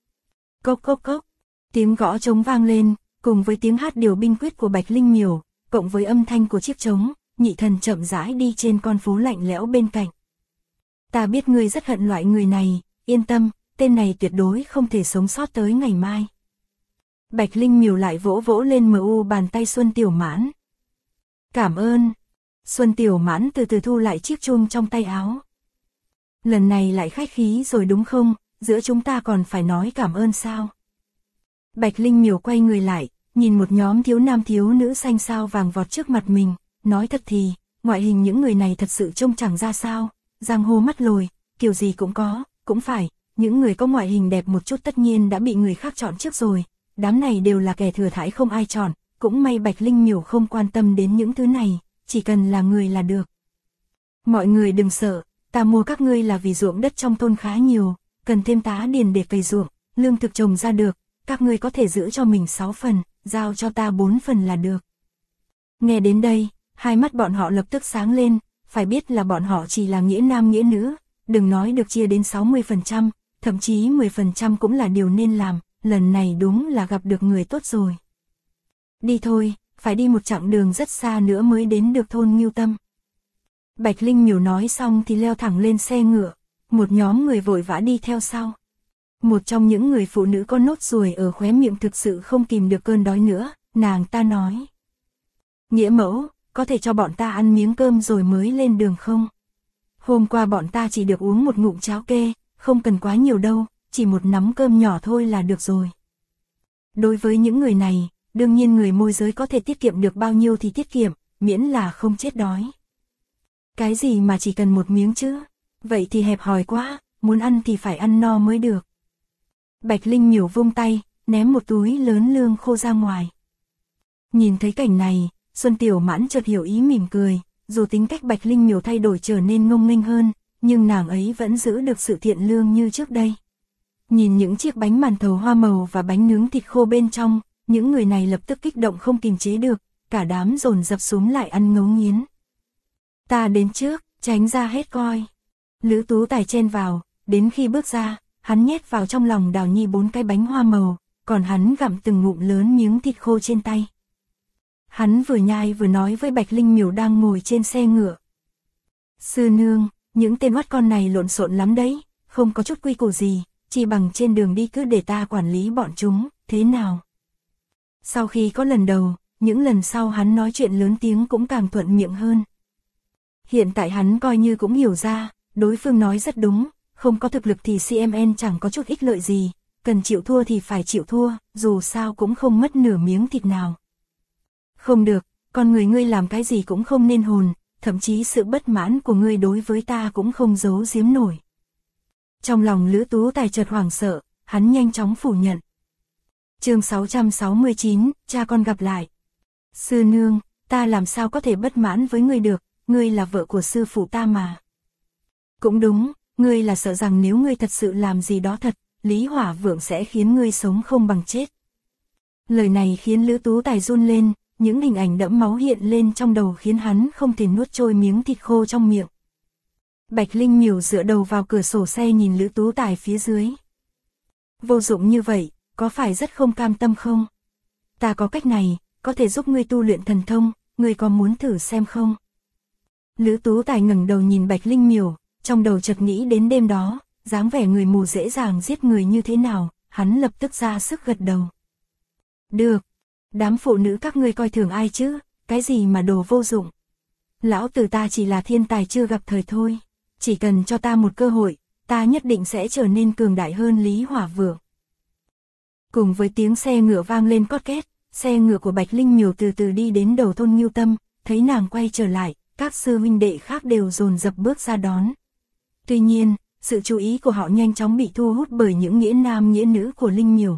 Cốc cốc cốc, tiếng gõ trống vang lên, cùng với tiếng hát điều binh quyết của Bạch Linh Miểu, cộng với âm thanh của chiếc trống, Nhị Thần chậm rãi đi trên con phố lạnh lẽo bên cạnh. Ta biết ngươi rất hận loại người này, yên tâm, tên này tuyệt đối không thể sống sót tới ngày mai. Bạch Linh Miểu lại vỗ vỗ lên bàn tay Xuân Tiểu Mãn. Cảm ơn. Xuân Tiểu Mãn từ từ thu lại chiếc chuông trong tay áo. Lần này lại khách khí rồi đúng không, giữa chúng ta còn phải nói cảm ơn sao? Bạch Linh Miểu quay người lại, nhìn một nhóm thiếu nam thiếu nữ xanh sao vàng vọt trước mặt mình, nói thật thì, ngoại hình những người này thật sự trông chẳng ra sao, giang hồ mắt lồi, kiểu gì cũng có, cũng phải, những người có ngoại hình đẹp một chút tất nhiên đã bị người khác chọn trước rồi, đám này đều là kẻ thừa thãi không ai chọn, cũng may Bạch Linh Miểu không quan tâm đến những thứ này, chỉ cần là người là được. Mọi người đừng sợ, ta mua các ngươi là vì ruộng đất trong thôn khá nhiều, cần thêm tá điền để cày ruộng, lương thực trồng ra được, các ngươi có thể giữ cho mình 6 phần, giao cho ta 4 phần là được. Nghe đến đây, hai mắt bọn họ lập tức sáng lên, phải biết là bọn họ chỉ là nghĩa nam nghĩa nữ, đừng nói được chia đến 60%, thậm chí 10% cũng là điều nên làm, lần này đúng là gặp được người tốt rồi. Đi thôi, phải đi một chặng đường rất xa nữa mới đến được thôn Ngưu Tâm. Bạch Linh Miểu nói xong thì leo thẳng lên xe ngựa, một nhóm người vội vã đi theo sau. Một trong những người phụ nữ có nốt ruồi ở khóe miệng thực sự không kìm được cơn đói nữa, nàng ta nói. Nghĩa mẫu, có thể cho bọn ta ăn miếng cơm rồi mới lên đường không? Hôm qua bọn ta chỉ được uống một ngụm cháo kê, không cần quá nhiều đâu, chỉ một nắm cơm nhỏ thôi là được rồi. Đối với những người này, đương nhiên người môi giới có thể tiết kiệm được bao nhiêu thì tiết kiệm, miễn là không chết đói. Cái gì mà chỉ cần một miếng chứ? Vậy thì hẹp hòi quá, muốn ăn thì phải ăn no mới được. Bạch Linh Miểu vung tay, ném một túi lớn lương khô ra ngoài. Nhìn thấy cảnh này, Xuân Tiểu Mãn chợt hiểu ý mỉm cười, dù tính cách Bạch Linh Miểu thay đổi trở nên ngông nghênh hơn, nhưng nàng ấy vẫn giữ được sự thiện lương như trước đây. Nhìn những chiếc bánh màn thầu hoa màu và bánh nướng thịt khô bên trong, những người này lập tức kích động không kìm chế được, cả đám dồn dập xuống lại ăn ngấu nghiến. Ta đến trước, tránh ra hết coi. Lữ Tú Tài chen vào, đến khi bước ra, hắn nhét vào trong lòng Đào Nhi 4 cái bánh hoa màu, còn hắn gặm từng ngụm lớn miếng thịt khô trên tay. Hắn vừa nhai vừa nói với Bạch Linh Miểu đang ngồi trên xe ngựa. Sư nương, những tên oắt con này lộn xộn lắm đấy, không có chút quy củ gì, chỉ bằng trên đường đi cứ để ta quản lý bọn chúng, thế nào? Sau khi có lần đầu, những lần sau hắn nói chuyện lớn tiếng cũng càng thuận miệng hơn. Hiện tại hắn coi như cũng hiểu ra, đối phương nói rất đúng, không có thực lực thì CMN chẳng có chút ích lợi gì, cần chịu thua thì phải chịu thua, dù sao cũng không mất nửa miếng thịt nào. Không được, con người ngươi làm cái gì cũng không nên hồn, thậm chí sự bất mãn của ngươi đối với ta cũng không giấu giếm nổi. Trong lòng Lữ Tú Tài chợt hoảng sợ, hắn nhanh chóng phủ nhận. Chương 669, cha con gặp lại. Sư nương, ta làm sao có thể bất mãn với ngươi được, ngươi là vợ của sư phụ ta mà. Cũng đúng, ngươi là sợ rằng nếu ngươi thật sự làm gì đó thật, Lý Hỏa Vượng sẽ khiến ngươi sống không bằng chết. Lời này khiến Lữ Tú Tài run lên, những hình ảnh đẫm máu hiện lên trong đầu khiến hắn không thể nuốt trôi miếng thịt khô trong miệng. Bạch Linh Miểu dựa đầu vào cửa sổ xe nhìn Lữ Tú Tài phía dưới. Vô dụng như vậy, có phải rất không cam tâm không? Ta có cách này, có thể giúp ngươi tu luyện thần thông, ngươi có muốn thử xem không? Lữ Tú Tài ngẩng đầu nhìn Bạch Linh Miểu, trong đầu chợt nghĩ đến đêm đó, dáng vẻ người mù dễ dàng giết người như thế nào, hắn lập tức ra sức gật đầu. Được, đám phụ nữ các ngươi coi thường ai chứ, cái gì mà đồ vô dụng. Lão tử ta chỉ là thiên tài chưa gặp thời thôi, chỉ cần cho ta một cơ hội, ta nhất định sẽ trở nên cường đại hơn Lý Hỏa Vượng. Cùng với tiếng xe ngựa vang lên cót két, xe ngựa của Bạch Linh Miểu từ từ đi đến đầu thôn Ngưu Tâm, thấy nàng quay trở lại, các sư huynh đệ khác đều dồn dập bước ra đón. Tuy nhiên, sự chú ý của họ nhanh chóng bị thu hút bởi những nghĩa nam nghĩa nữ của Linh Miểu.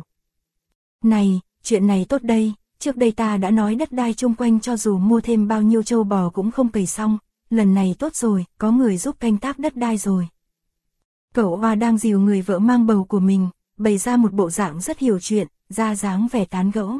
Này, chuyện này tốt đây, trước đây ta đã nói đất đai chung quanh cho dù mua thêm bao nhiêu trâu bò cũng không cày xong, lần này tốt rồi, có người giúp canh tác đất đai rồi. Cậu Hoa đang dìu người vợ mang bầu của mình, bày ra một bộ dạng rất hiểu chuyện, ra dáng vẻ tán gẫu.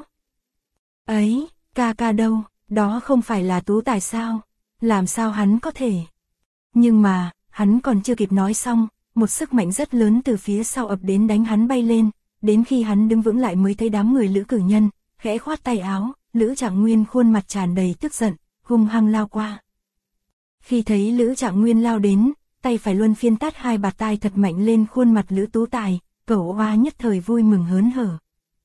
Ấy, ca ca đâu, đó không phải là Tú Tài sao, làm sao hắn có thể... Nhưng mà, hắn còn chưa kịp nói xong, một sức mạnh rất lớn từ phía sau ập đến đánh hắn bay lên, đến khi hắn đứng vững lại mới thấy đám người Lữ Cử Nhân, khẽ khoát tay áo, Lữ Trạng Nguyên khuôn mặt tràn đầy tức giận, hung hăng lao qua. Khi thấy Lữ Trạng Nguyên lao đến, tay phải luân phiên tát 2 bạt tai thật mạnh lên khuôn mặt Lữ Tú Tài, Cẩu Oa nhất thời vui mừng hớn hở.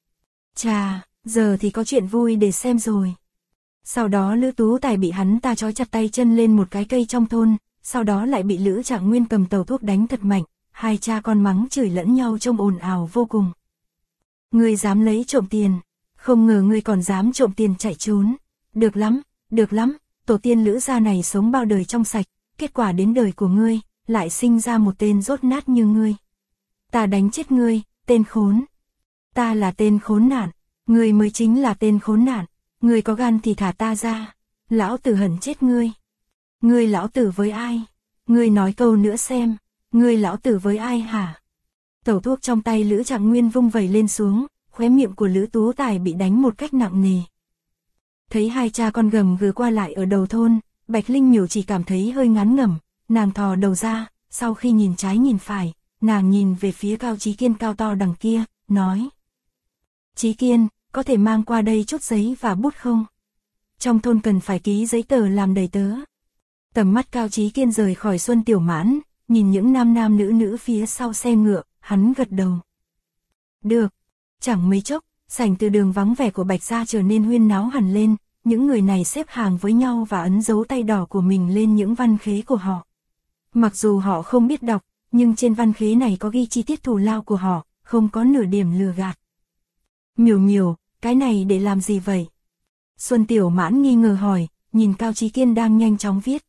Chà, giờ thì có chuyện vui để xem rồi. Sau đó Lữ Tú Tài bị hắn ta trói chặt tay chân lên một cái cây trong thôn, sau đó lại bị Lữ Trạng Nguyên cầm tàu thuốc đánh thật mạnh, hai cha con mắng chửi lẫn nhau trông ồn ào vô cùng. Ngươi dám lấy trộm tiền, không ngờ ngươi còn dám trộm tiền chạy trốn. Được lắm, tổ tiên Lữ gia này sống bao đời trong sạch, kết quả đến đời của ngươi, lại sinh ra một tên rốt nát như ngươi. Ta đánh chết ngươi, tên khốn. Ta là tên khốn nạn, ngươi mới chính là tên khốn nạn, ngươi có gan thì thả ta ra, lão tử hận chết ngươi. Ngươi lão tử với ai? Ngươi nói câu nữa xem, ngươi lão tử với ai hả? Tẩu thuốc trong tay Lữ Trạng Nguyên vung vẩy lên xuống, khóe miệng của Lữ Tú Tài bị đánh một cách nặng nề. Thấy hai cha con gầm gừ qua lại ở đầu thôn, Bạch Linh Miểu chỉ cảm thấy hơi ngán ngẩm, nàng thò đầu ra, sau khi nhìn trái nhìn phải, nàng nhìn về phía Cao Chí Kiên cao to đằng kia, nói: Chí Kiên, có thể mang qua đây chút giấy và bút không? Trong thôn cần phải ký giấy tờ làm đầy tớ. Tầm mắt Cao Chí Kiên rời khỏi Xuân Tiểu Mãn, nhìn những nam nữ phía sau xe ngựa, hắn gật đầu. Được. Chẳng mấy chốc, sảnh từ đường vắng vẻ của Bạch gia trở nên huyên náo hẳn lên, những người này xếp hàng với nhau và ấn dấu tay đỏ của mình lên những văn khế của họ. Mặc dù họ không biết đọc, nhưng trên văn khế này có ghi chi tiết thù lao của họ, không có nửa điểm lừa gạt. Miểu, cái này để làm gì vậy? Xuân Tiểu Mãn nghi ngờ hỏi, nhìn Cao Chí Kiên đang nhanh chóng viết.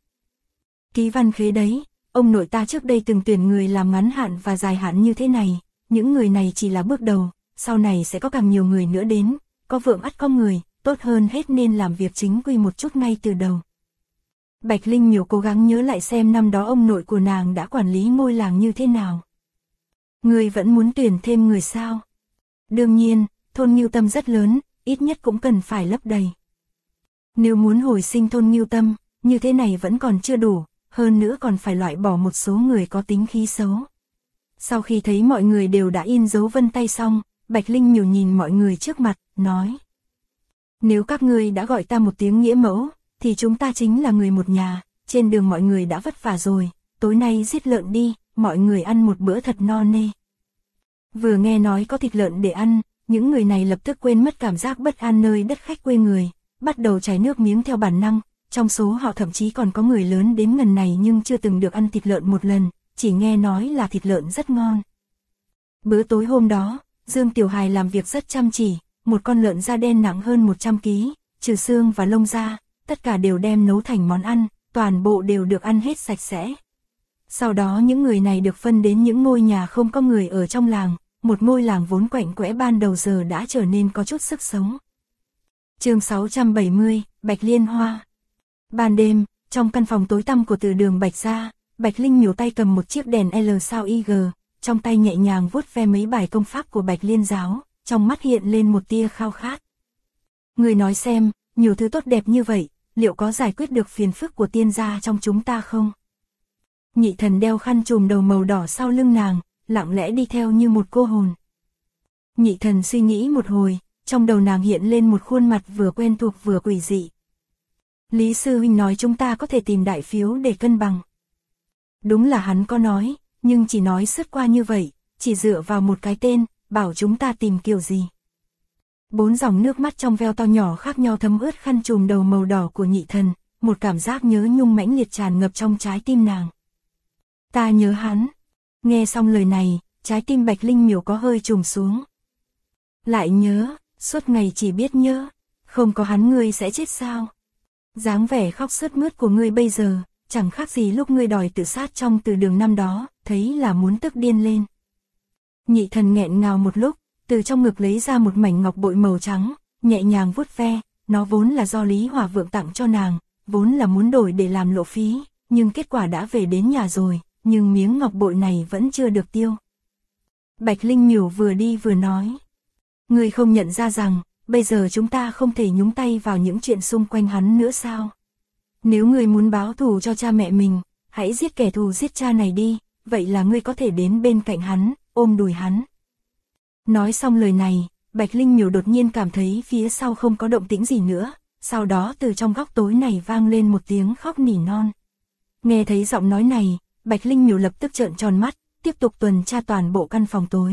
Ký văn khế đấy, ông nội ta trước đây từng tuyển người làm ngắn hạn và dài hạn như thế này, những người này chỉ là bước đầu, sau này sẽ có càng nhiều người nữa đến, có vượng ắt có người, tốt hơn hết nên làm việc chính quy một chút ngay từ đầu. Bạch Linh Miểu cố gắng nhớ lại xem năm đó ông nội của nàng đã quản lý ngôi làng như thế nào. Người vẫn muốn tuyển thêm người sao? Đương nhiên, thôn Ngưu Tâm rất lớn, ít nhất cũng cần phải lấp đầy. Nếu muốn hồi sinh thôn Ngưu Tâm, như thế này vẫn còn chưa đủ, hơn nữa còn phải loại bỏ một số người có tính khí xấu. Sau khi thấy mọi người đều đã in dấu vân tay xong, Bạch Linh Miểu nhìn mọi người trước mặt, nói: Nếu các ngươi đã gọi ta một tiếng nghĩa mẫu, thì chúng ta chính là người một nhà, trên đường mọi người đã vất vả rồi, tối nay giết lợn đi, mọi người ăn một bữa thật no nê. Vừa nghe nói có thịt lợn để ăn, những người này lập tức quên mất cảm giác bất an nơi đất khách quê người, bắt đầu chảy nước miếng theo bản năng, trong số họ thậm chí còn có người lớn đến ngần này nhưng chưa từng được ăn thịt lợn một lần, chỉ nghe nói là thịt lợn rất ngon. Bữa tối hôm đó, Dương Tiểu Hài làm việc rất chăm chỉ, một con lợn da đen nặng hơn 100 kg, trừ xương và lông ra, tất cả đều đem nấu thành món ăn, toàn bộ đều được ăn hết sạch sẽ. Sau đó những người này được phân đến những ngôi nhà không có người ở trong làng, một ngôi làng vốn quạnh quẽ ban đầu giờ đã trở nên có chút sức sống. Chương 670, Bạch Liên Hoa. Ban đêm, trong căn phòng tối tăm của Từ Đường Bạch gia, Bạch Linh Miểu tay cầm một chiếc đèn L sao IG, trong tay nhẹ nhàng vuốt ve mấy bài công pháp của Bạch Liên giáo, trong mắt hiện lên một tia khao khát. Người nói xem, nhiều thứ tốt đẹp như vậy, liệu có giải quyết được phiền phức của tiên gia trong chúng ta không? Nhị Thần đeo khăn trùm đầu màu đỏ sau lưng nàng, lặng lẽ đi theo như một cô hồn. Nhị Thần suy nghĩ một hồi, trong đầu nàng hiện lên một khuôn mặt vừa quen thuộc vừa quỷ dị. Lý sư huynh nói chúng ta có thể tìm đại phiếu để cân bằng. Đúng là hắn có nói, nhưng chỉ nói sướt qua như vậy, chỉ dựa vào một cái tên, bảo chúng ta tìm kiểu gì. 4 dòng nước mắt trong veo to nhỏ khác nhau thấm ướt khăn trùm đầu màu đỏ của Nhị Thần, một cảm giác nhớ nhung mãnh liệt tràn ngập trong trái tim nàng. Ta nhớ hắn. Nghe xong lời này, trái tim Bạch Linh Miểu có hơi trùng xuống. Lại nhớ, suốt ngày chỉ biết nhớ, không có hắn ngươi sẽ chết sao? Dáng vẻ khóc sướt mướt của ngươi bây giờ, chẳng khác gì lúc ngươi đòi tự sát trong Từ Đường năm đó, thấy là muốn tức điên lên. Nhị Thần nghẹn ngào một lúc, từ trong ngực lấy ra một mảnh ngọc bội màu trắng, nhẹ nhàng vuốt ve, nó vốn là do Lý Hỏa Vượng tặng cho nàng, vốn là muốn đổi để làm lộ phí, nhưng kết quả đã về đến nhà rồi, nhưng miếng ngọc bội này vẫn chưa được tiêu. Bạch Linh Miểu vừa đi vừa nói: Ngươi không nhận ra rằng, bây giờ chúng ta không thể nhúng tay vào những chuyện xung quanh hắn nữa sao? Nếu ngươi muốn báo thù cho cha mẹ mình, hãy giết kẻ thù giết cha này đi, vậy là ngươi có thể đến bên cạnh hắn, ôm đùi hắn. Nói xong lời này, Bạch Linh Miểu đột nhiên cảm thấy phía sau không có động tĩnh gì nữa, sau đó từ trong góc tối này vang lên một tiếng khóc nỉ non. Nghe thấy giọng nói này, Bạch Linh Miểu lập tức trợn tròn mắt, tiếp tục tuần tra toàn bộ căn phòng tối.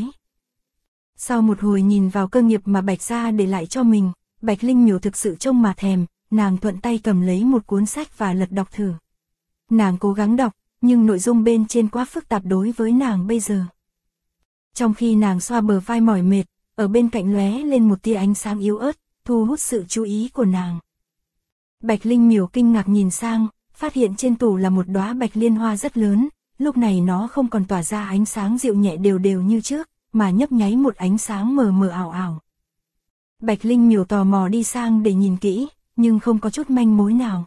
Sau một hồi nhìn vào cơ nghiệp mà Bạch gia để lại cho mình, Bạch Linh Miểu thực sự trông mà thèm, nàng thuận tay cầm lấy một cuốn sách và lật đọc thử. Nàng cố gắng đọc, nhưng nội dung bên trên quá phức tạp đối với nàng bây giờ. Trong khi nàng xoa bờ vai mỏi mệt, ở bên cạnh lóe lên một tia ánh sáng yếu ớt, thu hút sự chú ý của nàng. Bạch Linh Miểu kinh ngạc nhìn sang, phát hiện trên tủ là một đóa bạch liên hoa rất lớn, lúc này nó không còn tỏa ra ánh sáng dịu nhẹ đều đều như trước, mà nhấp nháy một ánh sáng mờ mờ ảo ảo. Bạch Linh Miểu tò mò đi sang để nhìn kỹ, nhưng không có chút manh mối nào.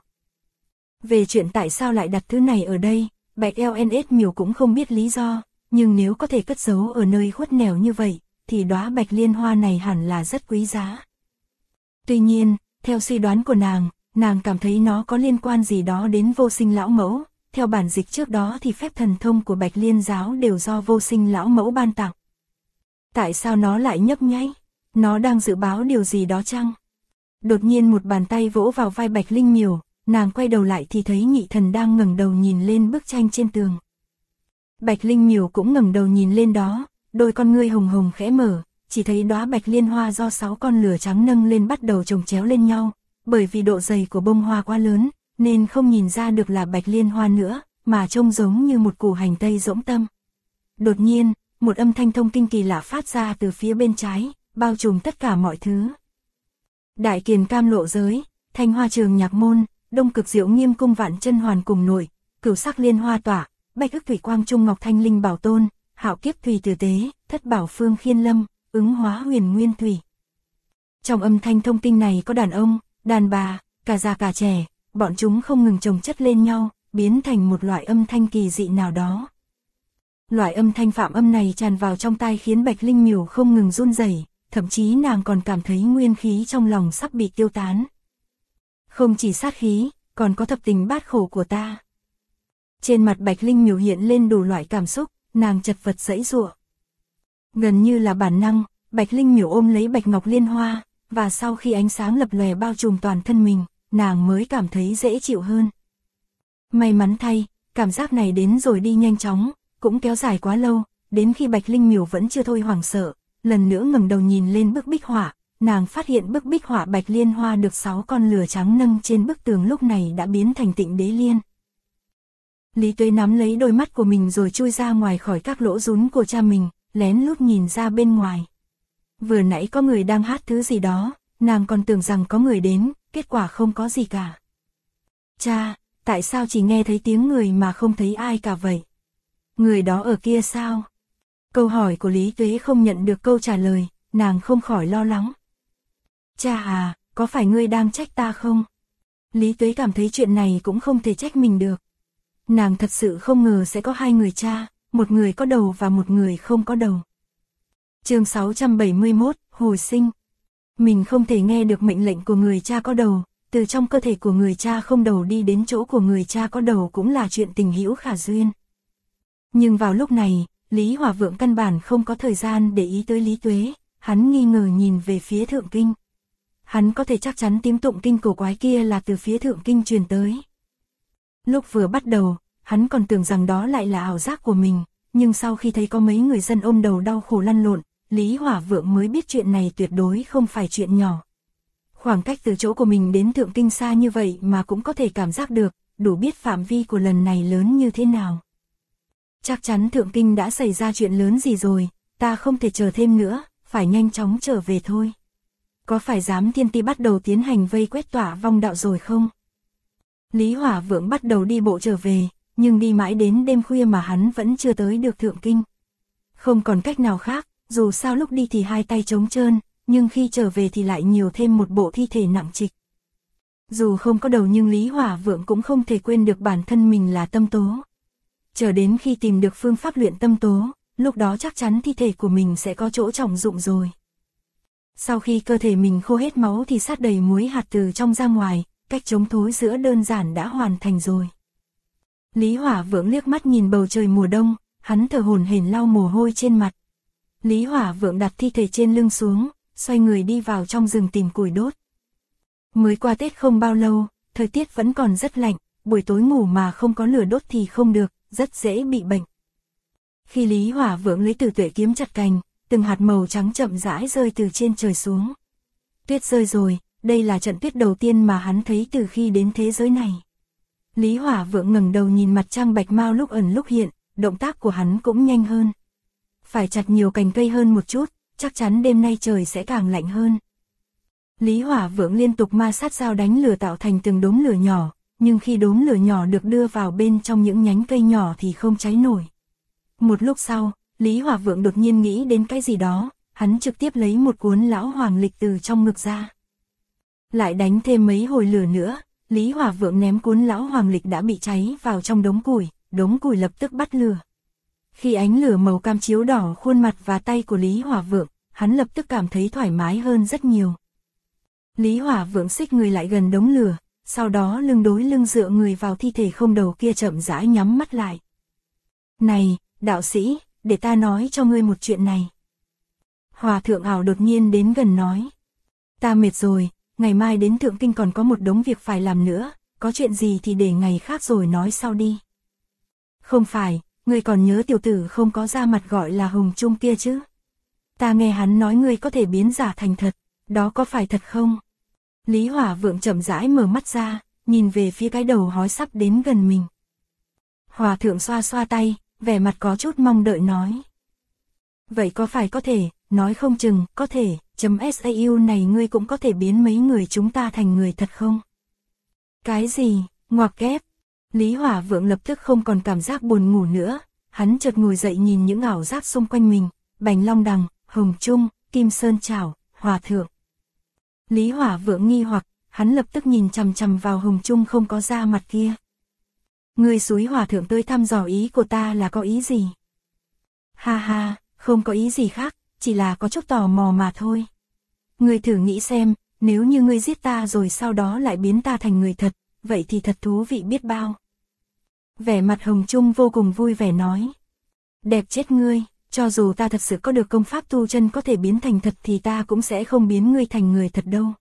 Về chuyện tại sao lại đặt thứ này ở đây, Bạch LNS Miểu cũng không biết lý do, nhưng nếu có thể cất giấu ở nơi khuất nẻo như vậy, thì đóa bạch liên hoa này hẳn là rất quý giá. Tuy nhiên, theo suy đoán của nàng cảm thấy nó có liên quan gì đó đến Vô Sinh lão mẫu, theo bản dịch trước đó thì phép thần thông của Bạch Liên giáo đều do Vô Sinh lão mẫu ban tặng. Tại sao nó lại nhấp nháy? Nó đang dự báo điều gì đó chăng? Đột nhiên một bàn tay vỗ vào vai Bạch Linh Miểu, nàng quay đầu lại thì thấy Nhị Thần đang ngẩng đầu nhìn lên bức tranh trên tường. Bạch Linh Miểu cũng ngẩng đầu nhìn lên đó, đôi con ngươi hồng hồng khẽ mở, chỉ thấy đóa bạch liên hoa do 6 con lửa trắng nâng lên bắt đầu chồng chéo lên nhau, bởi vì độ dày của bông hoa quá lớn, nên không nhìn ra được là bạch liên hoa nữa, mà trông giống như một củ hành tây rỗng tâm. Đột nhiên, một âm thanh thông kinh kỳ lạ phát ra từ phía bên trái, bao trùm tất cả mọi thứ. Đại Kiền Cam lộ giới, Thanh Hoa Trường Nhạc môn, Đông Cực Diệu Nghiêm cung Vạn Chân Hoàn cùng nổi, Cửu Sắc Liên Hoa tỏa, Bạch Ức Thủy Quang Trung Ngọc Thanh Linh Bảo Tôn, Hạo Kiếp Thủy Tử Tế, Thất Bảo Phương Khiên Lâm, Ứng Hóa Huyền Nguyên Thủy. Trong âm thanh thông kinh này có đàn ông, đàn bà, cả già cả trẻ, bọn chúng không ngừng chồng chất lên nhau, biến thành một loại âm thanh kỳ dị nào đó. Loại âm thanh phạm âm này tràn vào trong tai khiến Bạch Linh Miểu không ngừng run rẩy, thậm chí nàng còn cảm thấy nguyên khí trong lòng sắp bị tiêu tán. Không chỉ sát khí, còn có thập tình bát khổ của ta. Trên mặt Bạch Linh Miểu hiện lên đủ loại cảm xúc, nàng chật vật giãy giụa. Gần như là bản năng, Bạch Linh Miểu ôm lấy Bạch Ngọc Liên Hoa, và sau khi ánh sáng lập lòe bao trùm toàn thân mình, nàng mới cảm thấy dễ chịu hơn. May mắn thay, cảm giác này đến rồi đi nhanh chóng, cũng kéo dài quá lâu, đến khi Bạch Linh Miểu vẫn chưa thôi hoảng sợ, lần nữa ngẩng đầu nhìn lên bức bích họa, nàng phát hiện bức bích họa Bạch Liên Hoa được 6 con lửa trắng nâng trên bức tường lúc này đã biến thành Tịnh Đế Liên. Lý Tuế nắm lấy đôi mắt của mình rồi chui ra ngoài khỏi các lỗ rún của cha mình, lén lút nhìn ra bên ngoài. Vừa nãy có người đang hát thứ gì đó, nàng còn tưởng rằng có người đến, kết quả không có gì cả. Cha, tại sao chỉ nghe thấy tiếng người mà không thấy ai cả vậy? Người đó ở kia sao? Câu hỏi của Lý Tuế không nhận được câu trả lời, nàng không khỏi lo lắng. Cha à, có phải ngươi đang trách ta không? Lý Tuế cảm thấy chuyện này cũng không thể trách mình được. Nàng thật sự không ngờ sẽ có 2 người cha, một người có đầu và một người không có đầu. Chương 671, hồi sinh. Mình không thể nghe được mệnh lệnh của người cha có đầu, từ trong cơ thể của người cha không đầu đi đến chỗ của người cha có đầu cũng là chuyện tình hữu khả duyên. Nhưng vào lúc này, Lý Hỏa Vượng căn bản không có thời gian để ý tới Lý Tuế, hắn nghi ngờ nhìn về phía Thượng Kinh. Hắn có thể chắc chắn tiếng tụng kinh cổ quái kia là từ phía Thượng Kinh truyền tới. Lúc vừa bắt đầu, hắn còn tưởng rằng đó lại là ảo giác của mình, nhưng sau khi thấy có mấy người dân ôm đầu đau khổ lăn lộn, Lý Hỏa Vượng mới biết chuyện này tuyệt đối không phải chuyện nhỏ. Khoảng cách từ chỗ của mình đến Thượng Kinh xa như vậy mà cũng có thể cảm giác được, đủ biết phạm vi của lần này lớn như thế nào. Chắc chắn Thượng Kinh đã xảy ra chuyện lớn gì rồi, ta không thể chờ thêm nữa, phải nhanh chóng trở về thôi. Có phải Giám Thiên Ti bắt đầu tiến hành vây quét Tỏa Vong đạo rồi không? Lý Hỏa Vượng bắt đầu đi bộ trở về, nhưng đi mãi đến đêm khuya mà hắn vẫn chưa tới được Thượng Kinh. Không còn cách nào khác, dù sao lúc đi thì 2 tay trống trơn, nhưng khi trở về thì lại nhiều thêm một bộ thi thể nặng trịch. Dù không có đầu nhưng Lý Hỏa Vượng cũng không thể quên được bản thân mình là tâm tố. Chờ đến khi tìm được phương pháp luyện tâm tố, lúc đó chắc chắn thi thể của mình sẽ có chỗ trọng dụng rồi. Sau khi cơ thể mình khô hết máu thì sát đầy muối hạt từ trong ra ngoài, cách chống thối giữa đơn giản đã hoàn thành rồi. Lý Hỏa Vượng liếc mắt nhìn bầu trời mùa đông, hắn thở hổn hển lau mồ hôi trên mặt. Lý Hỏa Vượng đặt thi thể trên lưng xuống, xoay người đi vào trong rừng tìm củi đốt. Mới qua Tết không bao lâu, thời tiết vẫn còn rất lạnh, buổi tối ngủ mà không có lửa đốt thì không được, rất dễ bị bệnh. Khi Lý Hỏa Vượng lấy Tử Tuệ kiếm chặt cành, từng hạt màu trắng chậm rãi rơi từ trên trời xuống. Tuyết rơi rồi, đây là trận tuyết đầu tiên mà hắn thấy từ khi đến thế giới này. Lý Hỏa Vượng ngẩng đầu nhìn mặt trăng bạch mau lúc ẩn lúc hiện, động tác của hắn cũng nhanh hơn. Phải chặt nhiều cành cây hơn một chút, chắc chắn đêm nay trời sẽ càng lạnh hơn. Lý Hỏa Vượng liên tục ma sát dao đánh lửa tạo thành từng đốm lửa nhỏ, nhưng khi đốm lửa nhỏ được đưa vào bên trong những nhánh cây nhỏ thì không cháy nổi. Một lúc sau, Lý Hỏa Vượng đột nhiên nghĩ đến cái gì đó, hắn trực tiếp lấy một cuốn lão hoàng lịch từ trong ngực ra. Lại đánh thêm mấy hồi lửa nữa, Lý Hỏa Vượng ném cuốn lão hoàng lịch đã bị cháy vào trong đống củi lập tức bắt lửa. Khi ánh lửa màu cam chiếu đỏ khuôn mặt và tay của Lý Hỏa Vượng, hắn lập tức cảm thấy thoải mái hơn rất nhiều. Lý Hỏa Vượng xích người lại gần đống lửa, sau đó lưng đối lưng dựa người vào thi thể không đầu kia chậm rãi nhắm mắt lại. Này, đạo sĩ, để ta nói cho ngươi một chuyện này. Hòa thượng ảo đột nhiên đến gần nói. Ta mệt rồi, ngày mai đến Thượng Kinh còn có một đống việc phải làm nữa, có chuyện gì thì để ngày khác rồi nói sau đi. Không phải, ngươi còn nhớ tiểu tử không có da mặt gọi là Hồng Trung kia chứ? Ta nghe hắn nói ngươi có thể biến giả thành thật, đó có phải thật không? Lý Hỏa Vượng chậm rãi mở mắt ra, nhìn về phía cái đầu hói sắp đến gần mình. Hòa thượng xoa xoa tay, vẻ mặt có chút mong đợi nói. Vậy có phải có thể, nói không chừng, có thể, .sau này ngươi cũng có thể biến mấy người chúng ta thành người thật không? Cái gì, ngoặc kép? Lý Hỏa Vượng lập tức không còn cảm giác buồn ngủ nữa, hắn chợt ngồi dậy nhìn những ảo giác xung quanh mình, Bành Long Đằng, Hồng Trung, Kim Sơn Chảo, Hòa Thượng. Lý Hỏa Vượng nghi hoặc, hắn lập tức nhìn chằm chằm vào Hồng Trung không có da mặt kia. Ngươi xúi Hòa Thượng tới thăm dò ý của ta là có ý gì? Ha ha, không có ý gì khác, chỉ là có chút tò mò mà thôi. Ngươi thử nghĩ xem, nếu như ngươi giết ta rồi sau đó lại biến ta thành người thật, vậy thì thật thú vị biết bao. Vẻ mặt Hồng Trung vô cùng vui vẻ nói. Đẹp chết ngươi, cho dù ta thật sự có được công pháp tu chân có thể biến thành thật thì ta cũng sẽ không biến ngươi thành người thật đâu.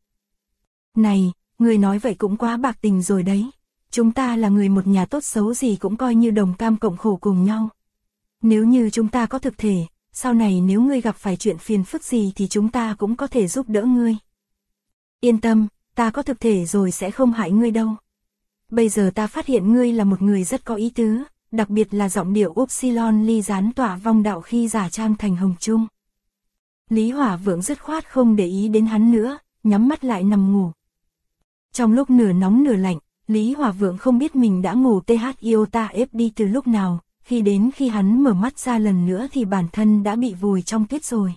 Này, ngươi nói vậy cũng quá bạc tình rồi đấy. Chúng ta là người một nhà tốt xấu gì cũng coi như đồng cam cộng khổ cùng nhau. Nếu như chúng ta có thực thể, sau này nếu ngươi gặp phải chuyện phiền phức gì thì chúng ta cũng có thể giúp đỡ ngươi. Yên tâm, ta có thực thể rồi sẽ không hại ngươi đâu. Bây giờ ta phát hiện ngươi là một người rất có ý tứ, đặc biệt là giọng điệu Upsilon ly gián tỏa vong đạo khi giả trang thành Hồng Trung. Lý Hỏa Vượng dứt khoát không để ý đến hắn nữa, nhắm mắt lại nằm ngủ. Trong lúc nửa nóng nửa lạnh, Lý Hỏa Vượng không biết mình đã ngủ TH iota F đi từ lúc nào, khi hắn mở mắt ra lần nữa thì bản thân đã bị vùi trong tuyết rồi.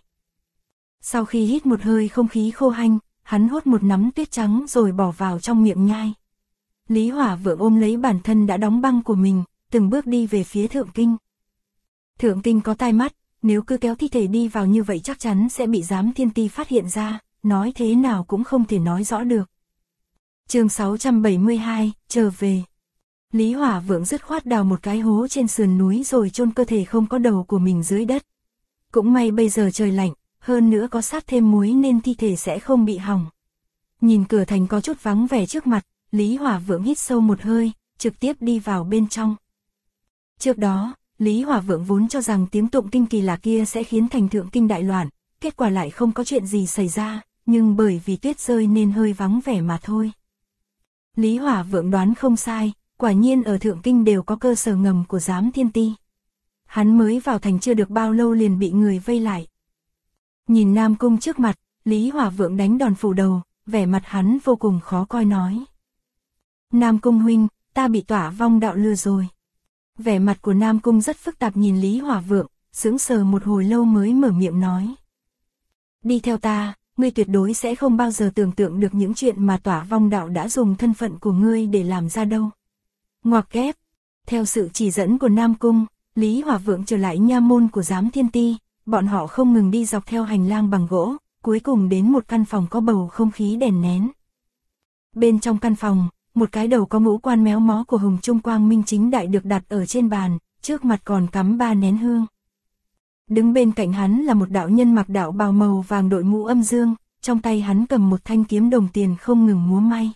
Sau khi hít một hơi không khí khô hanh, hắn hốt một nắm tuyết trắng rồi bỏ vào trong miệng nhai. Lý Hỏa Vượng ôm lấy bản thân đã đóng băng của mình, từng bước đi về phía Thượng Kinh. Thượng Kinh có tai mắt, nếu cứ kéo thi thể đi vào như vậy chắc chắn sẽ bị Giám Thiên Ti phát hiện ra, nói thế nào cũng không thể nói rõ được. Chương 672, trở về. Lý Hỏa Vượng dứt khoát đào một cái hố trên sườn núi rồi chôn cơ thể không có đầu của mình dưới đất. Cũng may bây giờ trời lạnh, hơn nữa có sát thêm muối nên thi thể sẽ không bị hỏng. Nhìn cửa thành có chút vắng vẻ trước mặt, Lý Hỏa Vượng hít sâu một hơi, trực tiếp đi vào bên trong. Trước đó, Lý Hỏa Vượng vốn cho rằng tiếng tụng kinh kỳ lạ kia sẽ khiến thành Thượng Kinh đại loạn, kết quả lại không có chuyện gì xảy ra, nhưng bởi vì tuyết rơi nên hơi vắng vẻ mà thôi. Lý Hỏa Vượng đoán không sai, quả nhiên ở Thượng Kinh đều có cơ sở ngầm của Giám Thiên Ti. Hắn mới vào thành chưa được bao lâu liền bị người vây lại. Nhìn Nam Cung trước mặt, Lý Hỏa Vượng đánh đòn phủ đầu, vẻ mặt hắn vô cùng khó coi nói. Nam Cung huynh, ta bị Tỏa Vong đạo lừa rồi. Vẻ mặt của Nam Cung rất phức tạp nhìn Lý Hỏa Vượng, sững sờ một hồi lâu mới mở miệng nói. Đi theo ta, ngươi tuyệt đối sẽ không bao giờ tưởng tượng được những chuyện mà Tỏa Vong đạo đã dùng thân phận của ngươi để làm ra đâu. Ngoặc kép, theo sự chỉ dẫn của Nam Cung, Lý Hỏa Vượng trở lại nha môn của Giám Thiên Ti, bọn họ không ngừng đi dọc theo hành lang bằng gỗ, cuối cùng đến một căn phòng có bầu không khí đèn nén. Bên trong căn phòng, một cái đầu có ngũ quan méo mó của Hồng Trung quang minh chính đại được đặt ở trên bàn, trước mặt còn cắm 3 nén hương. Đứng bên cạnh hắn là một đạo nhân mặc đạo bào màu vàng đội mũ âm dương, trong tay hắn cầm một thanh kiếm đồng tiền không ngừng múa may.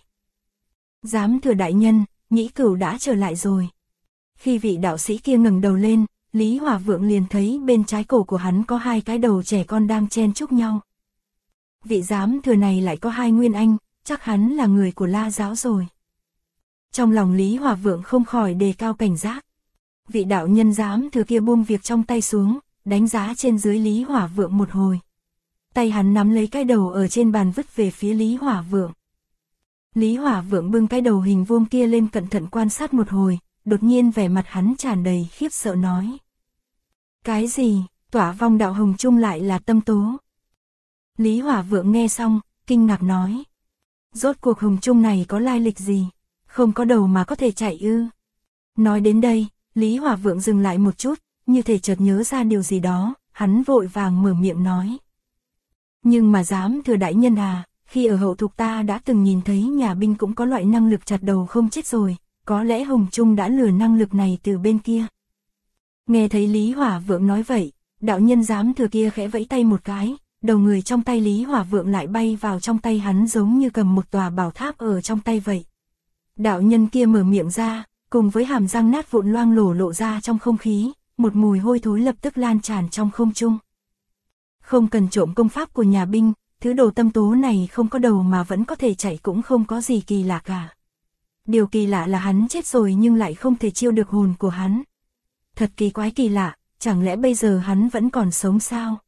Giám thừa đại nhân, Nhĩ Cửu đã trở lại rồi. Khi vị đạo sĩ kia ngẩng đầu lên, Lý Hỏa Vượng liền thấy bên trái cổ của hắn có 2 cái đầu trẻ con đang chen chúc nhau. Vị giám thừa này lại có 2 nguyên anh, chắc hắn là người của La giáo rồi. Trong lòng Lý Hỏa Vượng không khỏi đề cao cảnh giác. Vị đạo nhân giám thừa kia buông việc trong tay xuống, đánh giá trên dưới Lý Hỏa Vượng một hồi. Tay hắn nắm lấy cái đầu ở trên bàn vứt về phía Lý Hỏa Vượng. Lý Hỏa Vượng bưng cái đầu hình vuông kia lên cẩn thận quan sát một hồi, đột nhiên vẻ mặt hắn tràn đầy khiếp sợ nói. Cái gì, Tỏa Vong đạo Hồng Trung lại là tâm tố? Lý Hỏa Vượng nghe xong, kinh ngạc nói. Rốt cuộc Hồng Trung này có lai lịch gì? Không có đầu mà có thể chạy ư? Nói đến đây, Lý Hỏa Vượng dừng lại một chút, như thể chợt nhớ ra điều gì đó, hắn vội vàng mở miệng nói. Nhưng mà giám thừa đại nhân à, khi ở hậu thục ta đã từng nhìn thấy nhà binh cũng có loại năng lực chặt đầu không chết rồi, có lẽ Hồng Trung đã lừa năng lực này từ bên kia. Nghe thấy Lý Hỏa Vượng nói vậy, đạo nhân giám thừa kia khẽ vẫy tay một cái, đầu người trong tay Lý Hỏa Vượng lại bay vào trong tay hắn giống như cầm một tòa bảo tháp ở trong tay vậy. Đạo nhân kia mở miệng ra, cùng với hàm răng nát vụn loang lổ lộ ra trong không khí, một mùi hôi thối lập tức lan tràn trong không trung. Không cần trộm công pháp của nhà binh, thứ đồ tâm tố này không có đầu mà vẫn có thể chạy cũng không có gì kỳ lạ cả. Điều kỳ lạ là hắn chết rồi nhưng lại không thể chiêu được hồn của hắn. Thật kỳ quái kỳ lạ, chẳng lẽ bây giờ hắn vẫn còn sống sao?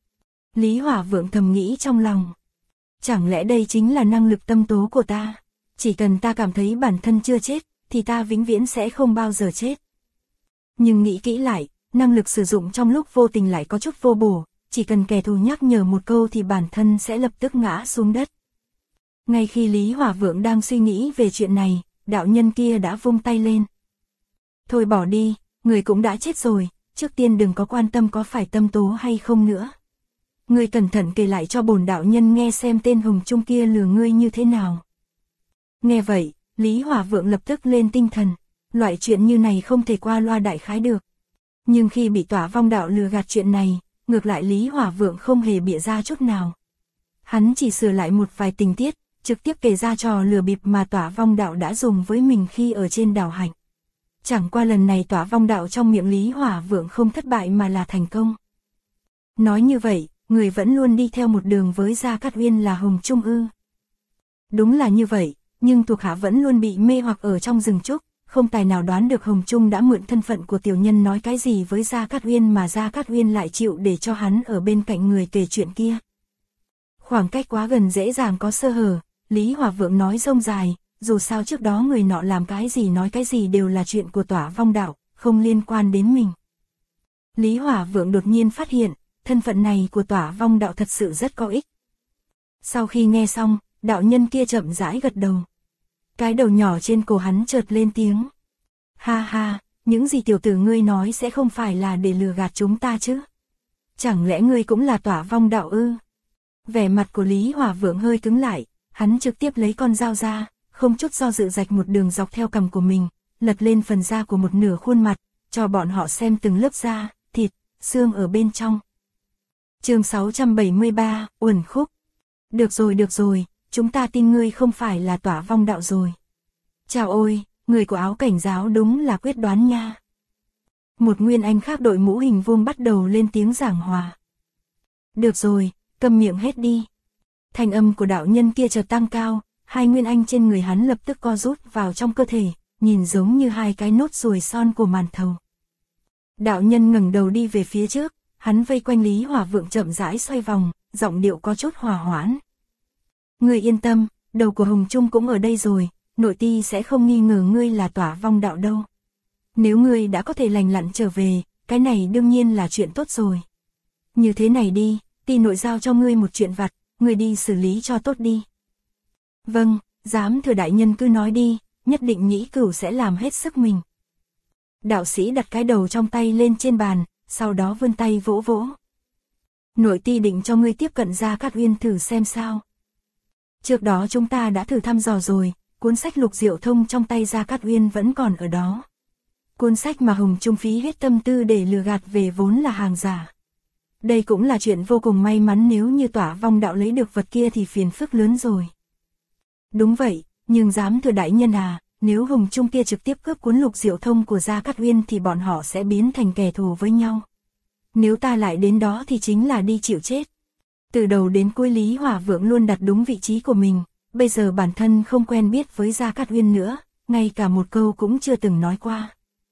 Lý Hỏa Vượng thầm nghĩ trong lòng. Chẳng lẽ đây chính là năng lực tâm tố của ta? Chỉ cần ta cảm thấy bản thân chưa chết, thì ta vĩnh viễn sẽ không bao giờ chết. Nhưng nghĩ kỹ lại, năng lực sử dụng trong lúc vô tình lại có chút vô bổ, chỉ cần kẻ thù nhắc nhở một câu thì bản thân sẽ lập tức ngã xuống đất. Ngay khi Lý Hỏa Vượng đang suy nghĩ về chuyện này, đạo nhân kia đã vung tay lên. Thôi bỏ đi, người cũng đã chết rồi, trước tiên đừng có quan tâm có phải tâm tố hay không nữa. Ngươi cẩn thận kể lại cho bổn đạo nhân nghe xem tên Hồng Trung kia lừa ngươi như thế nào. Nghe vậy, Lý Hỏa Vượng lập tức lên tinh thần, loại chuyện như này không thể qua loa đại khái được. Nhưng khi bị Tỏa Vong đạo lừa gạt chuyện này, ngược lại Lý Hỏa Vượng không hề bịa ra chút nào. Hắn chỉ sửa lại một vài tình tiết, trực tiếp kể ra trò lừa bịp mà Tỏa Vong đạo đã dùng với mình khi ở trên đảo Hạnh. Chẳng qua lần này Tỏa Vong đạo trong miệng Lý Hỏa Vượng không thất bại mà là thành công. Nói như vậy, người vẫn luôn đi theo một đường với Gia Cát Uyên là Hồng Trung ư? Đúng là như vậy, nhưng thuộc hạ vẫn luôn bị mê hoặc ở trong rừng trúc, không tài nào đoán được Hồng Trung đã mượn thân phận của tiểu nhân nói cái gì với Gia Cát Uyên mà Gia Cát Uyên lại chịu để cho hắn ở bên cạnh người kể chuyện kia. Khoảng cách quá gần dễ dàng có sơ hở, Lý Hỏa Vượng nói rông dài, dù sao trước đó người nọ làm cái gì nói cái gì đều là chuyện của Tỏa Vong đạo, không liên quan đến mình. Lý Hỏa Vượng đột nhiên phát hiện, thân phận này của Tỏa Vong đạo thật sự rất có ích. Sau khi nghe xong, đạo nhân kia chậm rãi gật đầu. Cái đầu nhỏ trên cổ hắn chợt lên tiếng. Ha ha, những gì tiểu tử ngươi nói sẽ không phải là để lừa gạt chúng ta chứ? Chẳng lẽ ngươi cũng là Tỏa Vong đạo ư? Vẻ mặt của Lý Hỏa Vượng hơi cứng lại, hắn trực tiếp lấy con dao ra, không chút do dự rạch một đường dọc theo cằm của mình, lật lên phần da của một nửa khuôn mặt, cho bọn họ xem từng lớp da, thịt, xương ở bên trong. Chương 673, uẩn khúc. Được rồi, chúng ta tin ngươi không phải là Tỏa Vong đạo rồi. Chào ôi, người của Áo Cảnh giáo đúng là quyết đoán nha. Một nguyên anh khác đội mũ hình vuông bắt đầu lên tiếng giảng hòa. Được rồi, câm miệng hết đi. Thanh âm của đạo nhân kia chợt tăng cao, 2 nguyên anh trên người hắn lập tức co rút vào trong cơ thể, nhìn giống như 2 cái nốt ruồi son của màn thầu. Đạo nhân ngẩng đầu đi về phía trước, hắn vây quanh Lý Hỏa Vượng chậm rãi xoay vòng, giọng điệu có chút hòa hoãn. Ngươi yên tâm, đầu của Hồng Trung cũng ở đây rồi, nội ti sẽ không nghi ngờ ngươi là Tỏa Vong đạo đâu. Nếu ngươi đã có thể lành lặn trở về, cái này đương nhiên là chuyện tốt rồi. Như thế này đi, ti nội giao cho ngươi một chuyện vặt, ngươi đi xử lý cho tốt đi. Vâng, giám thừa đại nhân cứ nói đi, nhất định Nhĩ Cửu sẽ làm hết sức mình. Đạo sĩ đặt cái đầu trong tay lên trên bàn, sau đó vươn tay vỗ vỗ. Nội ti định cho ngươi tiếp cận Gia Cát Uyên thử xem sao. Trước đó chúng ta đã thử thăm dò rồi, cuốn sách Lục Diệu Thông trong tay Gia Cát Uyên vẫn còn ở đó. Cuốn sách mà Hồng Trung phí hết tâm tư để lừa gạt về vốn là hàng giả. Đây cũng là chuyện vô cùng may mắn, nếu như Tỏa Vong đạo lấy được vật kia thì phiền phức lớn rồi. Đúng vậy, nhưng Giám Thừa đại nhân à, nếu Hồng Trung kia trực tiếp cướp cuốn Lục Diệu Thông của Gia Cát Uyên thì bọn họ sẽ biến thành kẻ thù với nhau. Nếu ta lại đến đó thì chính là đi chịu chết. Từ đầu đến cuối Lý Hỏa Vượng luôn đặt đúng vị trí của mình, bây giờ bản thân không quen biết với Gia Cát Uyên nữa, ngay cả một câu cũng chưa từng nói qua.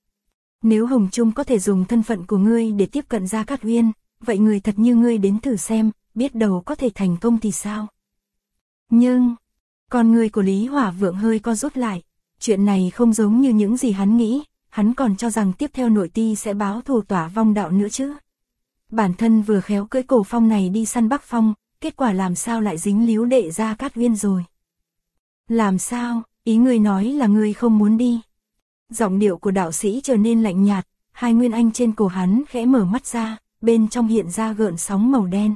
Nếu Hồng Trung có thể dùng thân phận của ngươi để tiếp cận Gia Cát Uyên, vậy người thật như ngươi đến thử xem, biết đâu có thể thành công thì sao? Nhưng, con người của Lý Hỏa Vượng hơi co rút lại, chuyện này không giống như những gì hắn nghĩ, hắn còn cho rằng tiếp theo Nội Ti sẽ báo thù Tỏa Vong đạo nữa chứ. Bản thân vừa khéo cưỡi Cổ Phong này đi săn Bắc Phong, kết quả làm sao lại dính líu đệ Gia Cát Uyên rồi. Làm sao, ý ngươi nói là ngươi không muốn đi. Giọng điệu của đạo sĩ trở nên lạnh nhạt, hai nguyên anh trên cổ hắn khẽ mở mắt ra, bên trong hiện ra gợn sóng màu đen.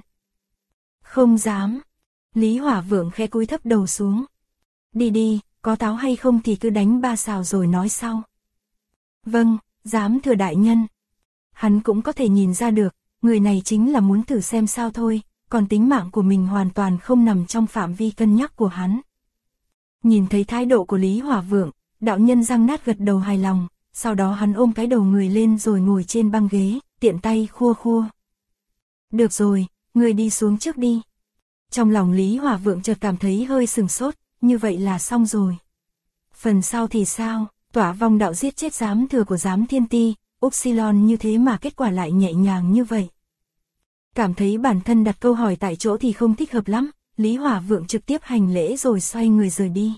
Không dám. Lý Hỏa Vượng khẽ cúi thấp đầu xuống. Đi đi, có táo hay không thì cứ đánh 3 sào rồi nói sau. Vâng, Giám Thừa đại nhân. Hắn cũng có thể nhìn ra được, người này chính là muốn thử xem sao thôi, còn tính mạng của mình hoàn toàn không nằm trong phạm vi cân nhắc của hắn. Nhìn thấy thái độ của Lý Hỏa Vượng, đạo nhân răng nát gật đầu hài lòng, sau đó hắn ôm cái đầu người lên rồi ngồi trên băng ghế, tiện tay khua khua. Được rồi, người đi xuống trước đi. Trong lòng Lý Hỏa Vượng chợt cảm thấy hơi sừng sốt, như vậy là xong rồi. Phần sau thì sao, Tỏa Vong đạo giết chết Giám Thừa của Giám Thiên Ti, Upsilon như thế mà kết quả lại nhẹ nhàng như vậy. Cảm thấy bản thân đặt câu hỏi tại chỗ thì không thích hợp lắm, Lý Hỏa Vượng trực tiếp hành lễ rồi xoay người rời đi.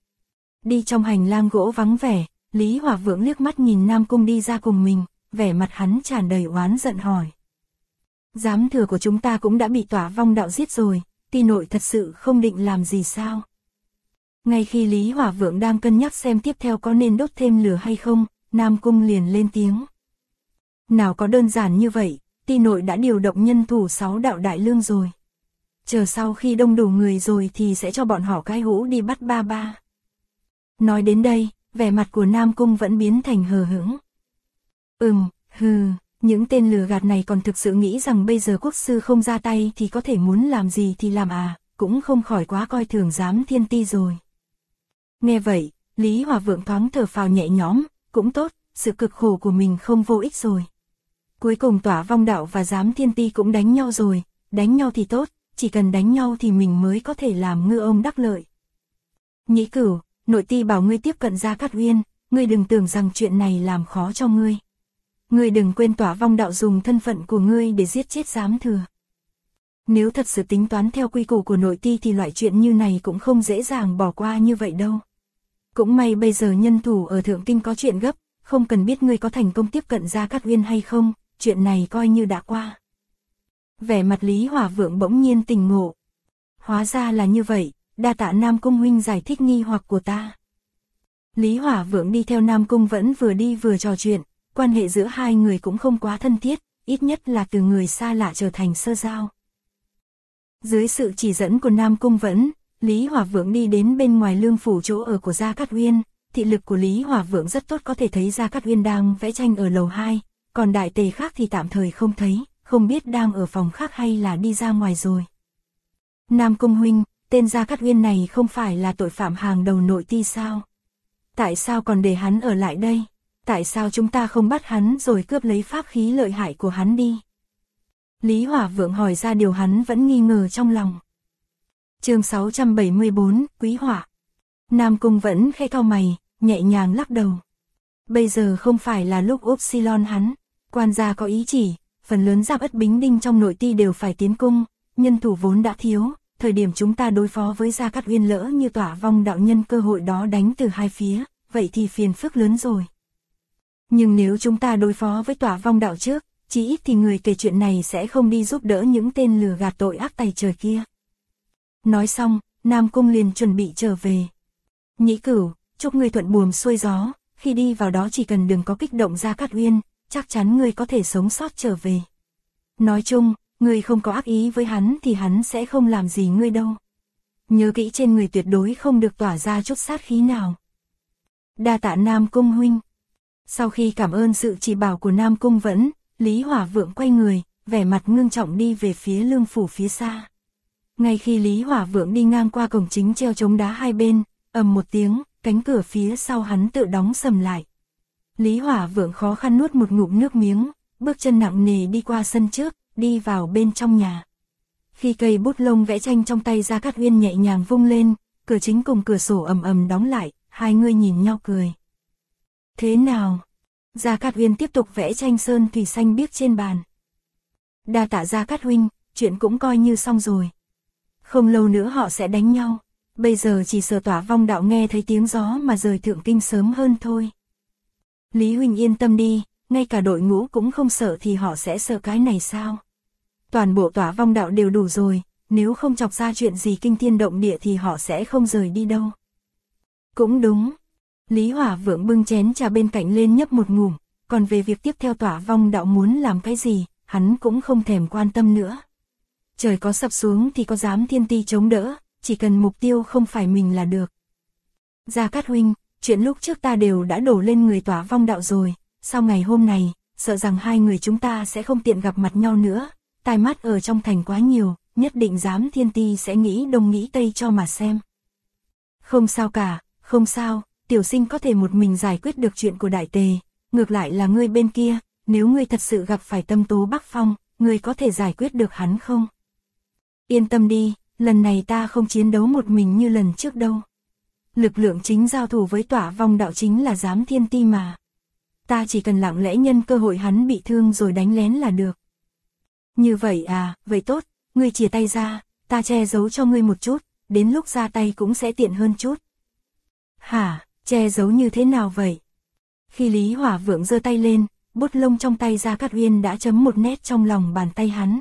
Đi trong hành lang gỗ vắng vẻ, Lý Hỏa Vượng liếc mắt nhìn Nam Cung đi ra cùng mình, vẻ mặt hắn tràn đầy oán giận hỏi. Giám Thừa của chúng ta cũng đã bị Tỏa Vong đạo giết rồi, Ti nội thật sự không định làm gì sao? Ngay khi Lý Hỏa Vượng đang cân nhắc xem tiếp theo có nên đốt thêm lửa hay không, Nam Cung liền lên tiếng. Nào có đơn giản như vậy, Ti nội đã điều động nhân thủ 6 đạo đại lương rồi. Chờ sau khi đông đủ người rồi thì sẽ cho bọn họ cái hũ đi bắt ba ba. Nói đến đây, vẻ mặt của Nam Cung vẫn biến thành hờ hững. Những tên lừa gạt này còn thực sự nghĩ rằng bây giờ quốc sư không ra tay thì có thể muốn làm gì thì làm à, cũng không khỏi quá coi thường Giám Thiên Ti rồi. Nghe vậy, Lý Hỏa Vượng thoáng thở phào nhẹ nhõm, cũng tốt, sự cực khổ của mình không vô ích rồi. Cuối cùng Tỏa Vong đạo và Giám Thiên Ti cũng đánh nhau rồi, đánh nhau thì tốt, chỉ cần đánh nhau thì mình mới có thể làm ngư ông đắc lợi. Nhĩ Cửu, Nội Ti bảo ngươi tiếp cận Gia Cát Uyên, ngươi đừng tưởng rằng chuyện này làm khó cho ngươi. Ngươi đừng quên Tỏa Vong đạo dùng thân phận của ngươi để giết chết Giám Thừa. Nếu thật sự tính toán theo quy củ của Nội Ti thì loại chuyện như này cũng không dễ dàng bỏ qua như vậy đâu. Cũng may bây giờ nhân thủ ở Thượng Kinh có chuyện gấp, không cần biết ngươi có thành công tiếp cận Gia Cát Uyên hay không, chuyện này coi như đã qua. Vẻ mặt Lý Hỏa Vượng bỗng nhiên tỉnh ngộ. Hóa ra là như vậy, đa tạ Nam Cung huynh giải thích nghi hoặc của ta. Lý Hỏa Vượng đi theo Nam Cung vẫn vừa đi vừa trò chuyện, quan hệ giữa hai người cũng không quá thân thiết, ít nhất là từ người xa lạ trở thành sơ giao. Dưới sự chỉ dẫn của Nam Cung Vẫn, Lý Hỏa Vượng đi đến bên ngoài lương phủ chỗ ở của Gia Cát Uyên, thị lực của Lý Hỏa Vượng rất tốt, có thể thấy Gia Cát Uyên đang vẽ tranh ở lầu 2, còn đại tề khác thì tạm thời không thấy, không biết đang ở phòng khác hay là đi ra ngoài rồi. Nam Cung huynh, tên Gia Cát Uyên này không phải là tội phạm hàng đầu Nội Ti sao? Tại sao còn để hắn ở lại đây? Tại sao chúng ta không bắt hắn rồi cướp lấy pháp khí lợi hại của hắn đi? Lý Hỏa Vượng hỏi ra điều hắn vẫn nghi ngờ trong lòng. Chương 674, Quý Hỏa. Nam Cung vẫn khẽ cau mày, nhẹ nhàng lắc đầu. Bây giờ không phải là lúc Upsilon hắn, quan gia có ý chỉ, phần lớn Giáp Ất Bính Đinh trong Nội Ti đều phải tiến cung, nhân thủ vốn đã thiếu, thời điểm chúng ta đối phó với Gia Cát Uyên lỡ như Tỏa Vong đạo nhân cơ hội đó đánh từ hai phía, vậy thì phiền phức lớn rồi. Nhưng nếu chúng ta đối phó với Tỏa Vong đạo trước, chỉ ít thì người kể chuyện này sẽ không đi giúp đỡ những tên lừa gạt tội ác tày trời kia. Nói xong, Nam Cung liền chuẩn bị trở về. Nhĩ Cửu, chúc ngươi thuận buồm xuôi gió, khi đi vào đó chỉ cần đừng có kích động Gia Cát Uyên, chắc chắn ngươi có thể sống sót trở về. Nói chung, ngươi không có ác ý với hắn thì hắn sẽ không làm gì ngươi đâu. nhớ kỹ trên người tuyệt đối không được tỏa ra chút sát khí nào. Đa tạ Nam Cung huynh. Sau khi cảm ơn sự chỉ bảo của Nam Cung Vẫn, Lý Hỏa Vượng quay người, vẻ mặt ngưng trọng đi về phía lương phủ phía xa. Ngay khi Lý Hỏa Vượng đi ngang qua cổng chính treo chống đá hai bên, ầm một tiếng, cánh cửa phía sau hắn tự đóng sầm lại. Lý Hỏa Vượng khó khăn nuốt một ngụm nước miếng, bước chân nặng nề đi qua sân trước, đi vào bên trong nhà. Khi cây bút lông vẽ tranh trong tay Gia Cát Uyên nhẹ nhàng vung lên, cửa chính cùng cửa sổ ầm ầm đóng lại, hai người nhìn nhau cười. Thế nào? Gia Cát Uyên tiếp tục vẽ tranh sơn thủy xanh biếc trên bàn. Đa tạ Gia Cát huynh, chuyện cũng coi như xong rồi. Không lâu nữa họ sẽ đánh nhau, bây giờ chỉ sợ Tỏa Vong đạo nghe thấy tiếng gió mà rời Thượng Kinh sớm hơn thôi. Lý huynh yên tâm đi, ngay cả đội ngũ cũng không sợ thì họ sẽ sợ cái này sao? Toàn bộ Tỏa Vong đạo đều đủ rồi, nếu không chọc ra chuyện gì kinh thiên động địa thì họ sẽ không rời đi đâu. Cũng đúng. Lý Hỏa Vượng bưng chén trà bên cạnh lên nhấp một ngụm, còn về việc tiếp theo Tỏa Vong đạo muốn làm cái gì, hắn cũng không thèm quan tâm nữa. Trời có sập xuống thì có Giám Thiên Ti chống đỡ, chỉ cần mục tiêu không phải mình là được. Gia Cát huynh, chuyện lúc trước ta đều đã đổ lên người Tỏa Vong đạo rồi, sau ngày hôm này, sợ rằng hai người chúng ta sẽ không tiện gặp mặt nhau nữa, tai mắt ở trong thành quá nhiều, nhất định Giám Thiên Ti sẽ nghĩ đông nghĩ tây cho mà xem. Không sao cả, không sao, tiểu sinh có thể một mình giải quyết được chuyện của Đại Tề, ngược lại là ngươi bên kia, nếu ngươi thật sự gặp phải Tâm Tố Bắc Phong, ngươi có thể giải quyết được hắn không? Yên tâm đi, lần này ta không chiến đấu một mình như lần trước đâu. Lực lượng chính giao thủ với Tỏa Vong đạo chính là Giám Thiên Ti mà. Ta chỉ cần lặng lẽ nhân cơ hội hắn bị thương rồi đánh lén là được. Như vậy à, vậy tốt, ngươi chìa tay ra, ta che giấu cho ngươi một chút, đến lúc ra tay cũng sẽ tiện hơn chút. Hả, che giấu như thế nào vậy? Khi Lý Hỏa Vượng giơ tay lên, bút lông trong tay Gia Cát Uyên đã chấm một nét trong lòng bàn tay hắn.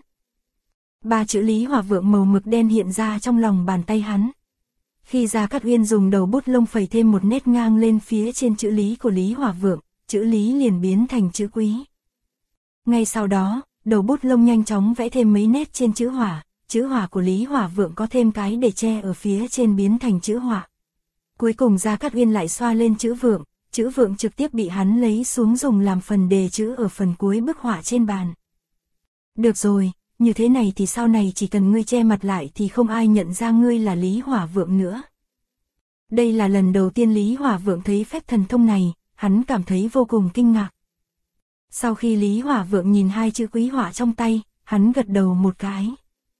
3 chữ Lý Hỏa Vượng màu mực đen hiện ra trong lòng bàn tay hắn. Khi Gia Cát Uyên dùng đầu bút lông phẩy thêm một nét ngang lên phía trên chữ Lý của Lý Hỏa Vượng, chữ Lý liền biến thành chữ Quý. Ngay sau đó, đầu bút lông nhanh chóng vẽ thêm mấy nét trên chữ Hỏa của Lý Hỏa Vượng có thêm cái để che ở phía trên biến thành chữ Hỏa. Cuối cùng Gia Cát Uyên lại xoa lên chữ Vượng trực tiếp bị hắn lấy xuống dùng làm phần đề chữ ở phần cuối bức họa trên bàn. Được rồi, như thế này thì sau này chỉ cần ngươi che mặt lại thì không ai nhận ra ngươi là Lý Hỏa Vượng nữa. Đây là lần đầu tiên Lý Hỏa Vượng thấy phép thần thông này, hắn cảm thấy vô cùng kinh ngạc. Sau khi Lý Hỏa Vượng nhìn hai chữ Quý họa trong tay, hắn gật đầu một cái.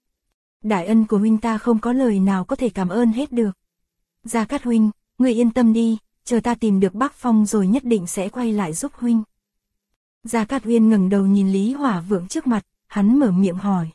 Đại ân của huynh ta không có lời nào có thể cảm ơn hết được. Gia Cát huynh, ngươi yên tâm đi, chờ ta tìm được Bắc Phong rồi nhất định sẽ quay lại giúp huynh. Gia Cát Uyên ngẩng đầu nhìn Lý Hỏa Vượng trước mặt, hắn mở miệng hỏi.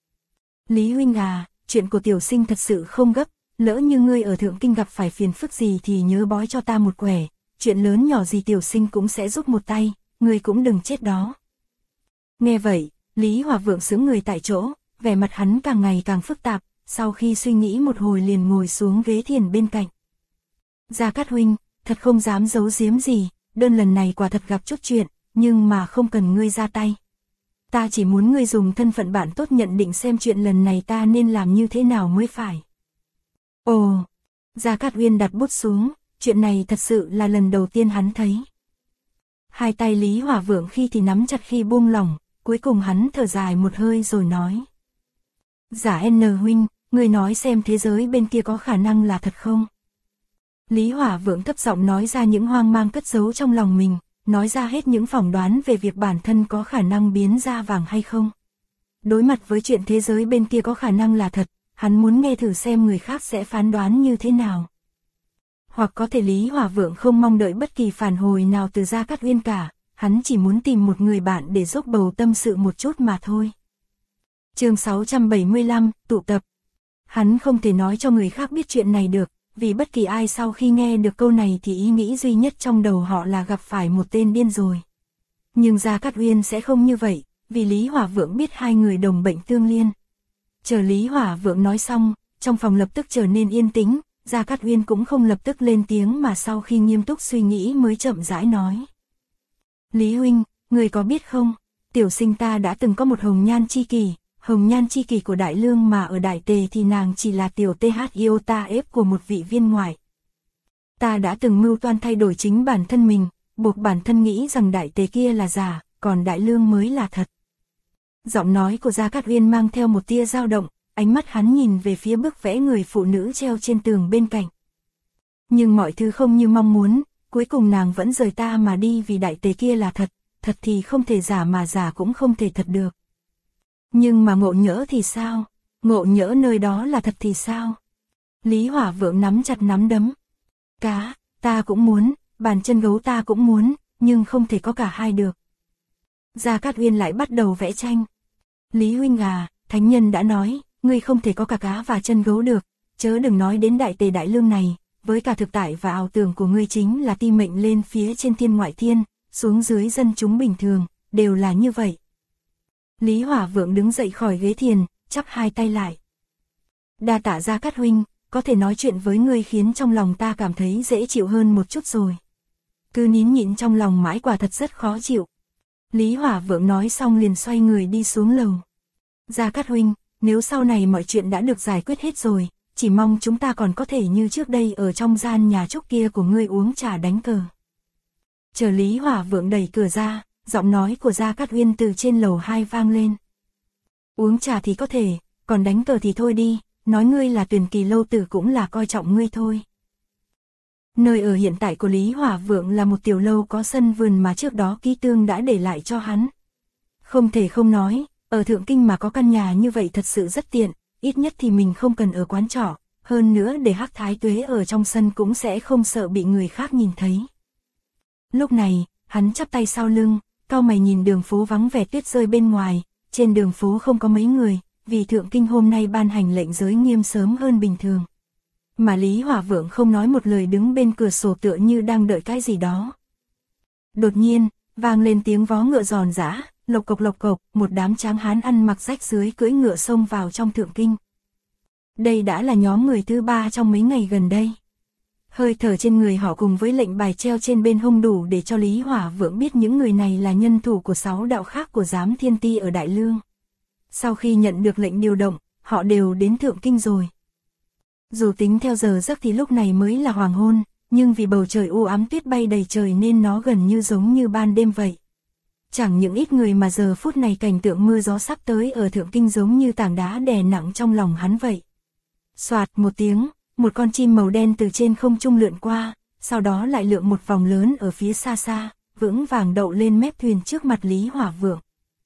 Lý huynh à, chuyện của tiểu sinh thật sự không gấp, lỡ như ngươi ở Thượng Kinh gặp phải phiền phức gì thì nhớ bói cho ta một quẻ, chuyện lớn nhỏ gì tiểu sinh cũng sẽ giúp một tay, ngươi cũng đừng chết đó. Nghe vậy, Lý Hỏa Vượng sững người tại chỗ, vẻ mặt hắn càng ngày càng phức tạp, sau khi suy nghĩ một hồi liền ngồi xuống ghế thiền bên cạnh. Gia Cát huynh, thật không dám giấu giếm gì, đơn lần này quả thật gặp chút chuyện, nhưng mà không cần ngươi ra tay. Ta chỉ muốn ngươi dùng thân phận bạn tốt nhận định xem chuyện lần này ta nên làm như thế nào mới phải. Ồ, Gia Cát Uyên đặt bút xuống, chuyện này thật sự là lần đầu tiên hắn thấy. Hai tay Lý Hỏa Vượng khi thì nắm chặt khi buông lỏng, cuối cùng hắn thở dài một hơi rồi nói. Giả N huynh, ngươi nói xem thế giới bên kia có khả năng là thật không? Lý Hỏa Vượng thấp giọng nói ra những hoang mang cất giấu trong lòng mình, nói ra hết những phỏng đoán về việc bản thân có khả năng biến ra vàng hay không. Đối mặt với chuyện thế giới bên kia có khả năng là thật, hắn muốn nghe thử xem người khác sẽ phán đoán như thế nào. Hoặc có thể Lý Hỏa Vượng không mong đợi bất kỳ phản hồi nào từ Gia Cát Uyên cả, hắn chỉ muốn tìm một người bạn để dốc bầu tâm sự một chút mà thôi. Chương 675, tụ tập. Hắn không thể nói cho người khác biết chuyện này được, vì bất kỳ ai sau khi nghe được câu này thì ý nghĩ duy nhất trong đầu họ là gặp phải một tên điên rồi. Nhưng Gia Cát Uyên sẽ không như vậy, vì Lý Hỏa Vượng biết hai người đồng bệnh tương liên. Chờ Lý Hỏa Vượng nói xong, trong phòng lập tức trở nên yên tĩnh, Gia Cát Uyên cũng không lập tức lên tiếng mà sau khi nghiêm túc suy nghĩ mới chậm rãi nói. Lý huynh, người có biết không, tiểu sinh ta đã từng có một hồng nhan chi kỷ, hồng nhan chi kỷ của Đại Lương mà ở Đại Tề thì nàng chỉ là tiểu TH iota ép của một vị viên ngoại. Ta đã từng mưu toan thay đổi chính bản thân mình, buộc bản thân nghĩ rằng Đại Tề kia là giả, còn Đại Lương mới là thật. Giọng nói của Gia Cát Uyên mang theo một tia dao động, ánh mắt hắn nhìn về phía bức vẽ người phụ nữ treo trên tường bên cạnh. Nhưng mọi thứ không như mong muốn, cuối cùng nàng vẫn rời ta mà đi vì Đại Tề kia là thật, thật thì không thể giả mà giả cũng không thể thật được. Nhưng mà Ngộ Nhỡ thì sao? Ngộ Nhỡ nơi đó là thật thì sao? Lý Hỏa Vượng nắm chặt nắm đấm. Cá, ta cũng muốn, bàn chân gấu ta cũng muốn, nhưng không thể có cả hai được. Gia Cát Uyên lại bắt đầu vẽ tranh. Lý huynh à, thánh nhân đã nói, ngươi không thể có cả cá và chân gấu được, chớ đừng nói đến Đại Tề Đại Lương này, với cả thực tại và ảo tưởng của ngươi chính là ti mệnh lên phía trên thiên ngoại thiên, xuống dưới dân chúng bình thường, đều là như vậy. Lý Hỏa Vượng đứng dậy khỏi ghế thiền, chắp hai tay lại. Đa tạ Gia Cát huynh, có thể nói chuyện với ngươi khiến trong lòng ta cảm thấy dễ chịu hơn một chút rồi. Cứ nín nhịn trong lòng mãi quả thật rất khó chịu. Lý Hỏa Vượng nói xong liền xoay người đi xuống lầu. Gia Cát huynh, nếu sau này mọi chuyện đã được giải quyết hết rồi, chỉ mong chúng ta còn có thể như trước đây ở trong gian nhà trúc kia của ngươi uống trà đánh cờ. Chờ Lý Hỏa Vượng đẩy cửa ra, giọng nói của Gia Cát Uyên từ trên lầu 2 vang lên. Uống trà thì có thể, còn đánh cờ thì thôi đi, nói ngươi là Tuyền Kỳ lâu tử cũng là coi trọng ngươi thôi. Nơi ở hiện tại của Lý Hỏa Vượng là một tiểu lâu có sân vườn mà trước đó Ký Tương đã để lại cho hắn. Không thể không nói, ở Thượng Kinh mà có căn nhà như vậy thật sự rất tiện, ít nhất thì mình không cần ở quán trọ, hơn nữa để Hắc Thái Tuế ở trong sân cũng sẽ không sợ bị người khác nhìn thấy. Lúc này, hắn chắp tay sau lưng, cau mày nhìn đường phố vắng vẻ tuyết rơi bên ngoài, trên đường phố không có mấy người, vì Thượng Kinh hôm nay ban hành lệnh giới nghiêm sớm hơn bình thường. Mà Lý Hỏa Vượng không nói một lời đứng bên cửa sổ tựa như đang đợi cái gì đó. Đột nhiên, vang lên tiếng vó ngựa giòn giã, lộc cộc, một đám tráng hán ăn mặc rách rưới cưỡi ngựa xông vào trong Thượng Kinh. Đây đã là nhóm người thứ 3 trong mấy ngày gần đây. Hơi thở trên người họ cùng với lệnh bài treo trên bên hông đủ để cho Lý Hỏa Vượng biết những người này là nhân thủ của 6 đạo khác của Giám Thiên Ti ở Đại Lương. Sau khi nhận được lệnh điều động, họ đều đến Thượng Kinh rồi. Dù tính theo giờ giấc thì lúc này mới là hoàng hôn, nhưng vì bầu trời u ám tuyết bay đầy trời nên nó gần như giống như ban đêm vậy. Chẳng những ít người mà giờ phút này cảnh tượng mưa gió sắp tới ở Thượng Kinh giống như tảng đá đè nặng trong lòng hắn vậy. Soạt một tiếng, một con chim màu đen từ trên không trung lượn qua, sau đó lại lượn một vòng lớn ở phía xa xa, vững vàng đậu lên mép thuyền trước mặt Lý Hỏa Vượng.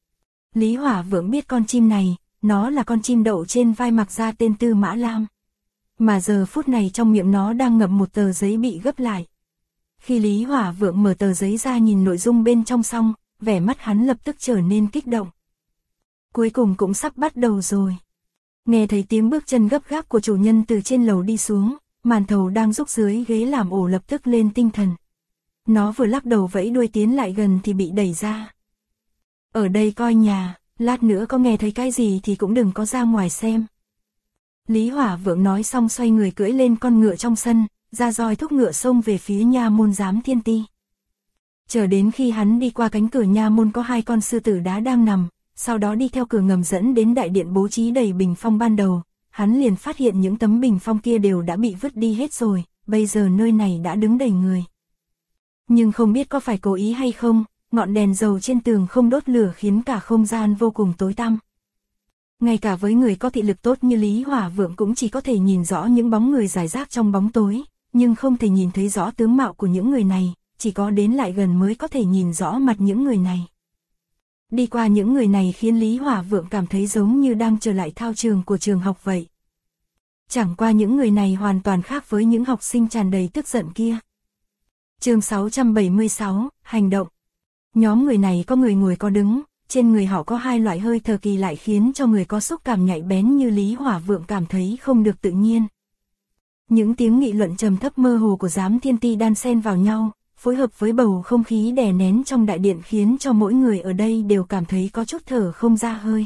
Lý Hỏa Vượng biết con chim này, nó là con chim đậu trên vai Mặc Gia tên Tư Mã Lam. Mà giờ phút này trong miệng nó đang ngậm một tờ giấy bị gấp lại. Khi Lý Hỏa Vượng mở tờ giấy ra nhìn nội dung bên trong xong, vẻ mắt hắn lập tức trở nên kích động. Cuối cùng cũng sắp bắt đầu rồi. Nghe thấy tiếng bước chân gấp gáp của chủ nhân từ trên lầu đi xuống, Màn Thầu đang rúc dưới ghế làm ổ lập tức lên tinh thần. Nó vừa lắc đầu vẫy đuôi tiến lại gần thì bị đẩy ra. Ở đây coi nhà, lát nữa có nghe thấy cái gì thì cũng đừng có ra ngoài xem. Lý Hỏa Vượng nói xong xoay người cưỡi lên con ngựa trong sân, ra roi thúc ngựa xông về phía nha môn Giám Thiên Ti. Chờ đến khi hắn đi qua cánh cửa nha môn có 2 con sư tử đá đang nằm, sau đó đi theo cửa ngầm dẫn đến đại điện bố trí đầy bình phong ban đầu, hắn liền phát hiện những tấm bình phong kia đều đã bị vứt đi hết rồi, bây giờ nơi này đã đứng đầy người. Nhưng không biết có phải cố ý hay không, ngọn đèn dầu trên tường không đốt lửa khiến cả không gian vô cùng tối tăm. Ngay cả với người có thị lực tốt như Lý Hỏa Vượng cũng chỉ có thể nhìn rõ những bóng người rải rác trong bóng tối, nhưng không thể nhìn thấy rõ tướng mạo của những người này, chỉ có đến lại gần mới có thể nhìn rõ mặt những người này. Đi qua những người này khiến Lý Hỏa Vượng cảm thấy giống như đang trở lại thao trường của trường học vậy. Chẳng qua những người này hoàn toàn khác với những học sinh tràn đầy tức giận kia. Chương 676, hành động. Nhóm người này có người ngồi có đứng, trên người họ có 2 loại hơi thở kỳ lại khiến cho người có xúc cảm nhạy bén như Lý Hỏa Vượng cảm thấy không được tự nhiên. Những tiếng nghị luận trầm thấp mơ hồ của Giám Thiên Ti đan xen vào nhau, phối hợp với bầu không khí đè nén trong đại điện khiến cho mỗi người ở đây đều cảm thấy có chút thở không ra hơi.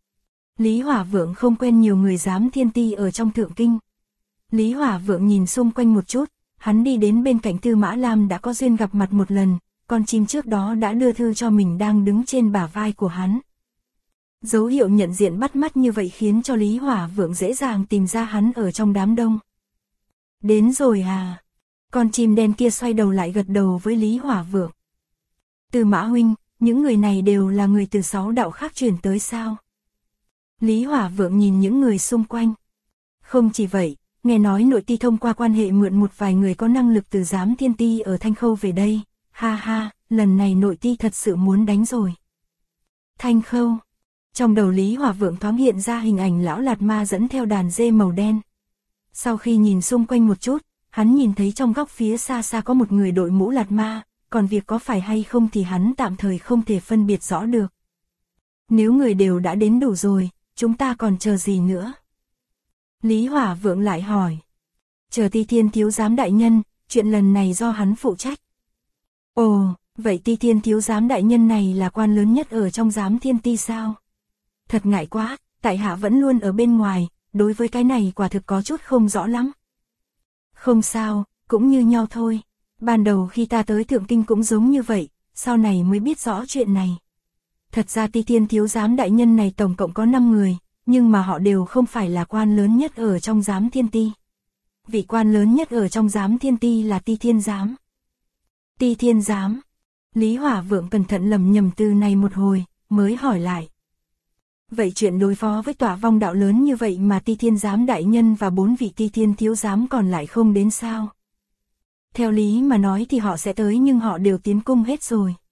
Lý Hỏa Vượng không quen nhiều người Giám Thiên Ti ở trong Thượng Kinh. Lý Hỏa Vượng nhìn xung quanh một chút, hắn đi đến bên cạnh Tư Mã Lam đã có duyên gặp mặt một lần, con chim trước đó đã đưa thư cho mình đang đứng trên bả vai của hắn. Dấu hiệu nhận diện bắt mắt như vậy khiến cho Lý Hỏa Vượng dễ dàng tìm ra hắn ở trong đám đông. Đến rồi à? Con chim đen kia xoay đầu lại gật đầu với Lý Hỏa Vượng. Tư Mã huynh, những người này đều là người từ 6 đạo khác chuyển tới sao? Lý Hỏa Vượng nhìn những người xung quanh. Không chỉ vậy, nghe nói nội ti thông qua quan hệ mượn một vài người có năng lực từ giám thiên ti ở Thanh Khâu về đây. Ha ha, lần này nội ti thật sự muốn đánh rồi. Thanh Khâu. Trong đầu Lý Hỏa Vượng thoáng hiện ra hình ảnh lão lạt ma dẫn theo đàn dê màu đen. Sau khi nhìn xung quanh một chút, hắn nhìn thấy trong góc phía xa xa có một người đội mũ lạt ma, còn việc có phải hay không thì hắn tạm thời không thể phân biệt rõ được. Nếu người đều đã đến đủ rồi, chúng ta còn chờ gì nữa? Lý Hỏa Vượng lại hỏi. Chờ Ti Thiên thiếu giám đại nhân, chuyện lần này do hắn phụ trách. Ồ, vậy Ti Thiên thiếu giám đại nhân này là quan lớn nhất ở trong giám thiên ti sao? Thật ngại quá, tại hạ vẫn luôn ở bên ngoài, đối với cái này quả thực có chút không rõ lắm. Không sao, cũng như nhau thôi. Ban đầu khi ta tới Thượng Kinh cũng giống như vậy, sau này mới biết rõ chuyện này. Thật ra Ti Thiên thiếu giám đại nhân này tổng cộng có 5 người, nhưng mà họ đều không phải là quan lớn nhất ở trong giám thiên ti. Vị quan lớn nhất ở trong giám thiên ti là Ti Thiên giám. Ti Thiên giám. Lý Hỏa Vượng cẩn thận lầm nhầm từ này một hồi, mới hỏi lại. Vậy chuyện đối phó với tỏa vong đạo lớn như vậy mà Ti Thiên giám đại nhân và 4 vị Ti Thiên thiếu giám còn lại không đến sao? Theo lý mà nói thì họ sẽ tới nhưng họ đều tiến cung hết rồi.